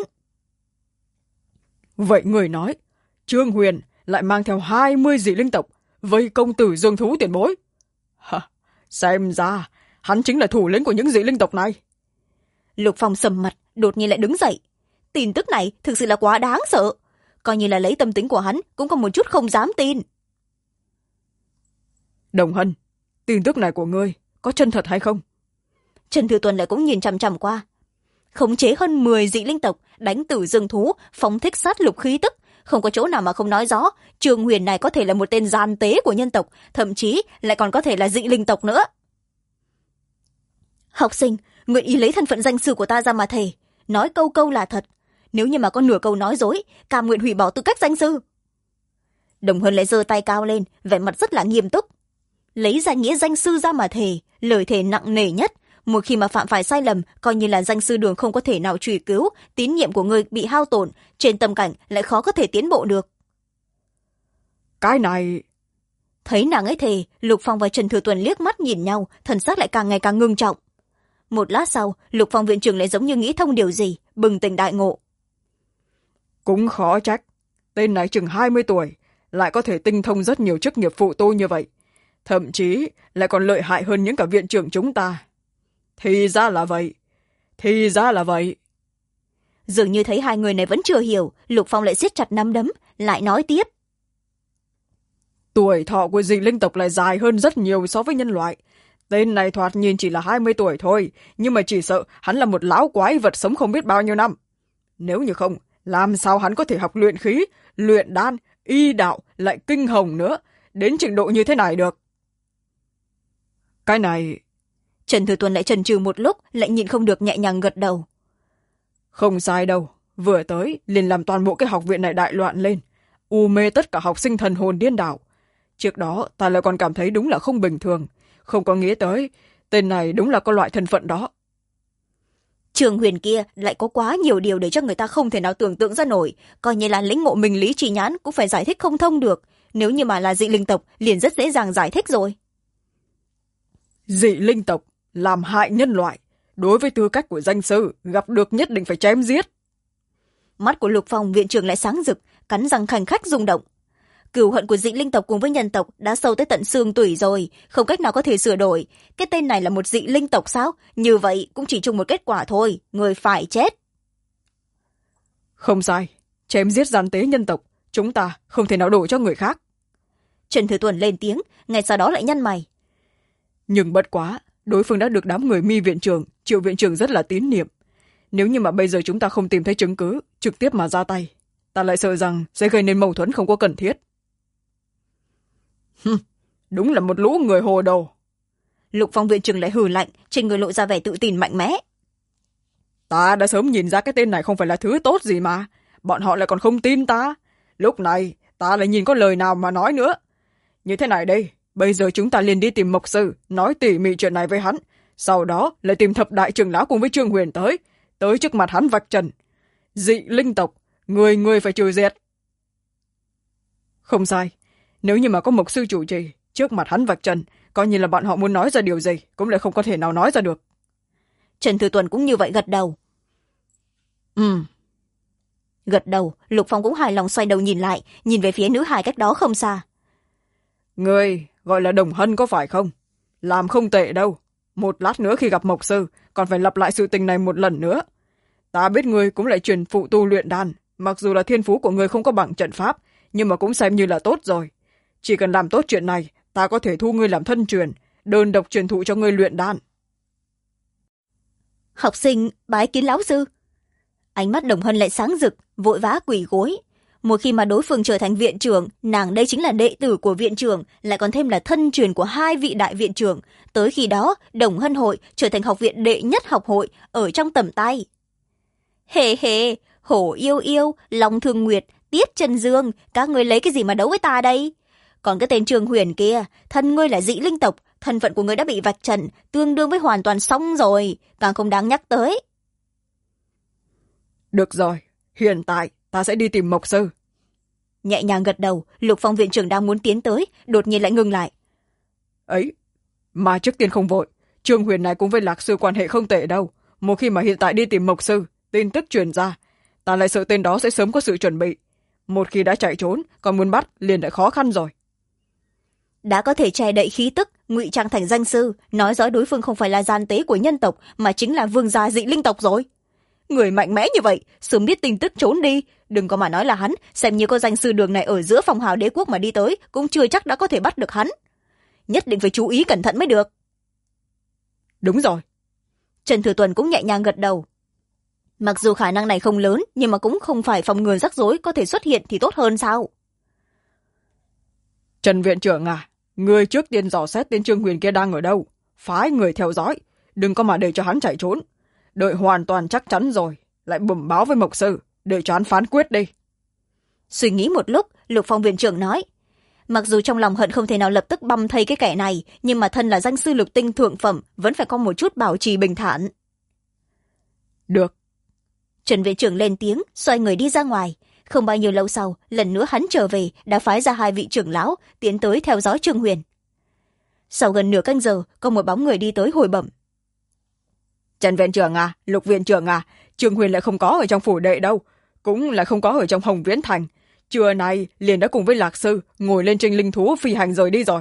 Vậy người nói Trương Huyền lại mang theo 20 dị linh tộc vây công Tử Dương Thú tiền bối? Xem ra hắn chính là thủ lĩnh của những dị linh tộc này. Lục Phong sầm mặt, đột nhiên lại đứng dậy. Tin tức này thực sự là quá đáng sợ, coi như là lấy tâm tính của hắn cũng có một chút không dám tin. Đồng Hân, tin tức này của ngươi có chân thật hay không? Trần Thừa Tuần lại cũng nhìn chằm chằm qua. Khống chế hơn 10 dị linh tộc, đánh Tử Dương Thú, phóng thích sát lục khí tức, không có chỗ nào mà không nói rõ. Trương Huyền này có thể là một tên gian tế của nhân tộc, thậm chí lại còn có thể là dị linh tộc nữa. Học sinh, nguyện ý lấy thân phận danh sư của ta ra mà thề, nói câu câu là thật. Nếu như mà có nửa câu nói dối, cam nguyện hủy bỏ tư cách danh sư. Đồng Hân lại giơ tay cao lên, vẻ mặt rất là nghiêm túc. Lấy danh nghĩa danh sư ra mà thề, lời thề nặng nề nhất. Một khi mà phạm phải sai lầm, coi như là danh sư đường không có thể nào truy cứu, tín nhiệm của người bị hao tổn, trên tâm cảnh lại khó có thể tiến bộ được. Cái này... Thấy nàng ấy thề, Lục Phong và Trần Thừa Tuần liếc mắt nhìn nhau, thần sắc lại càng ngày càng ngưng trọng. Một lát sau, Lục Phong viện trưởng lại giống như nghĩ thông điều gì, bừng tỉnh đại ngộ. Cũng khó trách, tên này chừng 20 tuổi, lại có thể tinh thông rất nhiều chức nghiệp phụ tu như vậy. Thậm chí lại còn lợi hại hơn những cả viện trưởng chúng ta. Thì ra là vậy. Thì ra là vậy. Dường như thấy hai người này vẫn chưa hiểu, Lục Phong lại siết chặt nắm đấm, lại nói tiếp. Tuổi thọ của dị linh tộc lại dài hơn rất nhiều so với nhân loại. Tên này thoạt nhìn chỉ là 20 tuổi thôi, nhưng mà chỉ sợ hắn là một lão quái vật sống không biết bao nhiêu năm. Nếu như không, làm sao hắn có thể học luyện khí, luyện đan, y đạo, lại kinh hồng nữa, đến trình độ như thế này được? Cái này... Trần Thừa Tuần lại chần chừ một lúc, lại nhịn không được nhẹ nhàng gật đầu. Không sai đâu, vừa tới liền làm toàn bộ cái học viện này đại loạn lên, u mê tất cả học sinh thần hồn điên đảo. Trước đó ta lại còn cảm thấy đúng là không bình thường, không có nghĩ tới tên này đúng là có loại thân phận đó. Trường Huyền kia lại có quá nhiều điều để cho người ta không thể nào tưởng tượng ra nổi, coi như là lĩnh ngộ mình lý trí nhãn cũng phải giải thích không thông được. Nếu như mà là dị linh tộc liền rất dễ dàng giải thích rồi. Dị linh tộc làm hại nhân loại, đối với tư cách của danh sư gặp được nhất định phải chém giết. Mắt của Lục Phong viện trưởng lại sáng rực, cắn răng khanh khách rung động. Cừu hận của dị linh tộc cùng với nhân tộc đã sâu tới tận xương tủy rồi, không cách nào có thể sửa đổi. Cái tên này là một dị linh tộc sao? Như vậy cũng chỉ chung một kết quả thôi, người phải chết. Không sai, chém giết gian tế nhân tộc, chúng ta không thể nào đổ cho người khác. Trần Thừa Tuần lên tiếng, ngay sau đó lại nhăn mày. Nhưng bất quá, đối phương đã được đám người Mi viện trưởng, Triệu viện trưởng rất là tín nhiệm. Nếu như mà bây giờ chúng ta không tìm thấy chứng cứ, trực tiếp mà ra tay, ta lại sợ rằng sẽ gây nên mâu thuẫn không có cần thiết. Đúng là một lũ người hồ đồ. Lục Phong viện trưởng lại hừ lạnh, trên người lộ ra vẻ tự tin mạnh mẽ. Ta đã sớm nhìn ra cái tên này không phải là thứ tốt gì mà, bọn họ lại còn không tin ta. Lúc này ta lại nhìn có lời nào mà nói nữa. Như thế này đây, bây giờ chúng ta liền đi tìm Mộc Sư, nói tỉ mỉ chuyện này với hắn, sau đó lại tìm thập đại trưởng lão cùng với Trương Huyền tới trước mặt hắn vạch trần. Dị linh tộc, người người phải trừ diệt. Không sai, nếu như mà có Mộc Sư chủ trì, trước mặt hắn vạch trần, coi như là bọn họ muốn nói ra điều gì cũng lại không có thể nào nói ra được. Trần Thừa Tuần cũng như vậy gật đầu. Gật đầu, Lục Phong cũng hài lòng xoay đầu nhìn lại, nhìn về phía nữ hài cách đó không xa. Người gọi là Đồng Hân có phải không? Làm không tệ đâu. Một lát nữa khi gặp Mộc Sư, còn phải lặp lại sự tình này một lần nữa. Ta biết người cũng lại truyền phụ tu luyện đan, mặc dù là thiên phú của người không có bằng trận pháp, nhưng mà cũng xem như là tốt rồi. Chỉ cần làm tốt chuyện này, ta có thể thu ngươi làm thân truyền, đơn độc truyền thụ cho ngươi luyện đan. Học sinh bái kiến lão sư. Ánh mắt Đồng Hân lại sáng rực, vội vã quỳ gối. Một khi mà đối phương trở thành viện trưởng, nàng đây chính là đệ tử của viện trưởng, lại còn thêm là thân truyền của hai vị đại viện trưởng. Tới khi đó, Đồng Hân hội trở thành học viện đệ nhất học hội ở trong tầm tay. Hề hề, Hổ Yêu Yêu, Long Thương Nguyệt, Tiết Chân Dương, các ngươi lấy cái gì mà đấu với ta đây? Còn cái tên Trương Huyền kia, thân ngươi là dị linh tộc, thân phận của ngươi đã bị vạch trần, tương đương với hoàn toàn xong rồi, càng không đáng nhắc tới. Được rồi, hiện tại ta sẽ đi tìm Mộc Sư. Nhẹ nhàng gật đầu, Lục Phong viện trưởng đang muốn tiến tới, đột nhiên lại ngừng lại. Ấy, mà trước tiên không vội, Trương Huyền này cũng với Lạc Sư quan hệ không tệ đâu. Một khi mà hiện tại đi tìm Mộc Sư, tin tức truyền ra, ta lại sợ tên đó sẽ sớm có sự chuẩn bị. Một khi đã chạy trốn, còn muốn bắt liền đã khó khăn rồi. Đã có thể che đậy khí tức, ngụy trang thành danh sư, nói rõ đối phương không phải là gian tế của nhân tộc, mà chính là vương gia dị linh tộc rồi. Người mạnh mẽ như vậy, sớm biết tin tức trốn đi. Đừng có mà nói là hắn, xem như có danh sư đường này ở giữa phong hào đế quốc mà đi tới, cũng chưa chắc đã có thể bắt được hắn. Nhất định phải chú ý cẩn thận mới được. Đúng rồi. Trần Thừa Tuần cũng nhẹ nhàng gật đầu. Mặc dù khả năng này không lớn, nhưng mà cũng không phải phòng ngừa rắc rối có thể xuất hiện thì tốt hơn sao? Trần viện trưởng à, người trước tiên dò xét tên Trương Huyền kia đang ở đâu, phái người theo dõi, đừng có mà để cho hắn chạy trốn. Đợi hoàn toàn chắc chắn rồi, lại bẩm báo với Mộc Sư, để cho hắn phán quyết đi. Suy nghĩ một lúc, Lục Phong viện trưởng nói. Mặc dù trong lòng hận không thể nào lập tức băm thây cái kẻ này, nhưng mà thân là danh sư lục tinh thượng phẩm, vẫn phải có một chút bảo trì bình thản. Được. Trần viện trưởng lên tiếng, xoay người đi ra ngoài. Không bao nhiêu lâu sau, lần nữa hắn trở về, đã phái ra hai vị trưởng lão, tiến tới theo dõi Trương Huyền. Sau gần nửa canh giờ, có một bóng người đi tới hồi bẩm. Trần viện trưởng à, Lục viện trưởng à, Trương Huyền lại không có ở trong phủ đệ đâu, cũng lại không có ở trong Hồng Viễn Thành. Trưa nay liền đã cùng với Lạc Sư ngồi lên trên linh thú phi hành rời đi rồi.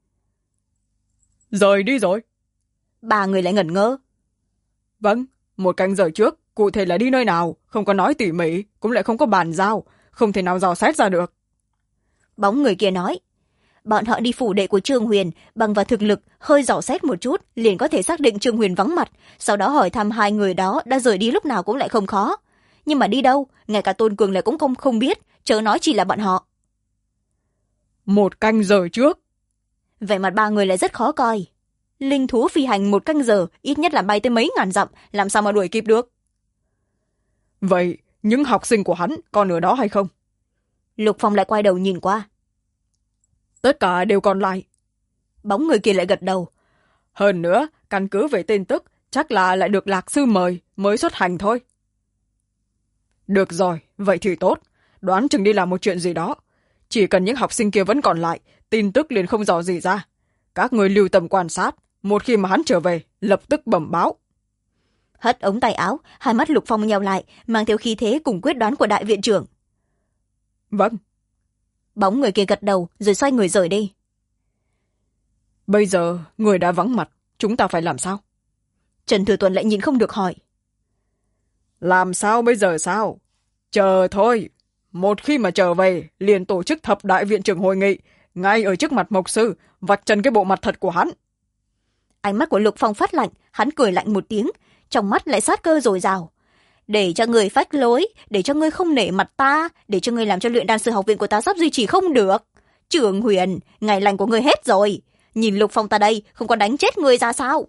Rời đi rồi? Ba người lại ngẩn ngơ. Vâng, một canh giờ trước, cụ thể là đi nơi nào, không có nói tỉ mỉ, cũng lại không có bàn giao, không thể nào dò xét ra được. Bóng người kia nói, bọn họ đi phủ đệ của Trương Huyền, bằng vào thực lực hơi dò xét một chút, liền có thể xác định Trương Huyền vắng mặt, sau đó hỏi thăm hai người đó đã rời đi lúc nào cũng lại không khó. Nhưng mà đi đâu, ngay cả Tôn Cường lại cũng không biết, chớ nói chỉ là bọn họ. Một canh giờ trước? Vẻ mặt ba người lại rất khó coi. Linh thú phi hành một canh giờ, ít nhất là bay tới mấy ngàn dặm, làm sao mà đuổi kịp được? Vậy, những học sinh của hắn còn ở đó hay không? Lục Phong lại quay đầu nhìn qua. Tất cả đều còn lại. Bóng người kia lại gật đầu. Hơn nữa, căn cứ về tin tức, chắc là lại được Lạc Sư mời, mới xuất hành thôi. Được rồi, vậy thì tốt. Đoán chừng đi làm một chuyện gì đó. Chỉ cần những học sinh kia vẫn còn lại, tin tức liền không dò gì ra. Các người lưu tâm quan sát, một khi mà hắn trở về, lập tức bẩm báo. Hất ống tay áo, hai mắt Lục Phong nheo lại, mang theo khí thế cùng quyết đoán của đại viện trưởng. Vâng. Bóng người kia gật đầu, rồi xoay người rời đi. Bây giờ, người đã vắng mặt, chúng ta phải làm sao? Trần Thừa Tuần lại nhìn không được hỏi. Làm sao bây giờ sao? Chờ thôi. Một khi mà trở về, liền tổ chức thập đại viện trưởng hội nghị, ngay ở trước mặt Mộc Sư, vạch trần cái bộ mặt thật của hắn. Ánh mắt của Lục Phong phát lạnh, hắn cười lạnh một tiếng, trong mắt lại sát cơ dồi dào. Để cho người phách lối, để cho ngươi không nể mặt ta, để cho ngươi làm cho luyện đan sư học viện của ta sắp duy trì không được. Trường Huyền, ngày lành của ngươi hết rồi. Nhìn Lục Phong ta đây, không có đánh chết ngươi ra sao?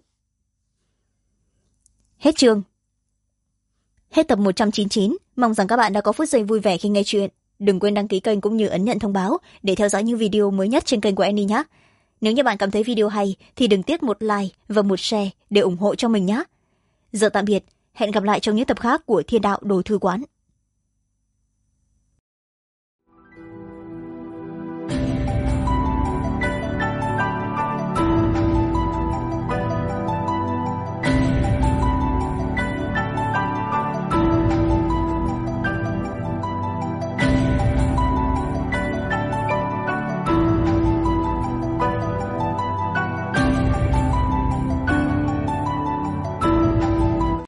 Hết chương. Hết tập 199, mong rằng các bạn đã có phút giây vui vẻ khi nghe chuyện. Đừng quên đăng ký kênh cũng như ấn nhận thông báo để theo dõi những video mới nhất trên kênh của Annie nhé. Nếu như bạn cảm thấy video hay thì đừng tiếc một like và một share để ủng hộ cho mình nhé. Giờ tạm biệt, hẹn gặp lại trong những tập khác của Thiên Đạo Đồ Thư Quán.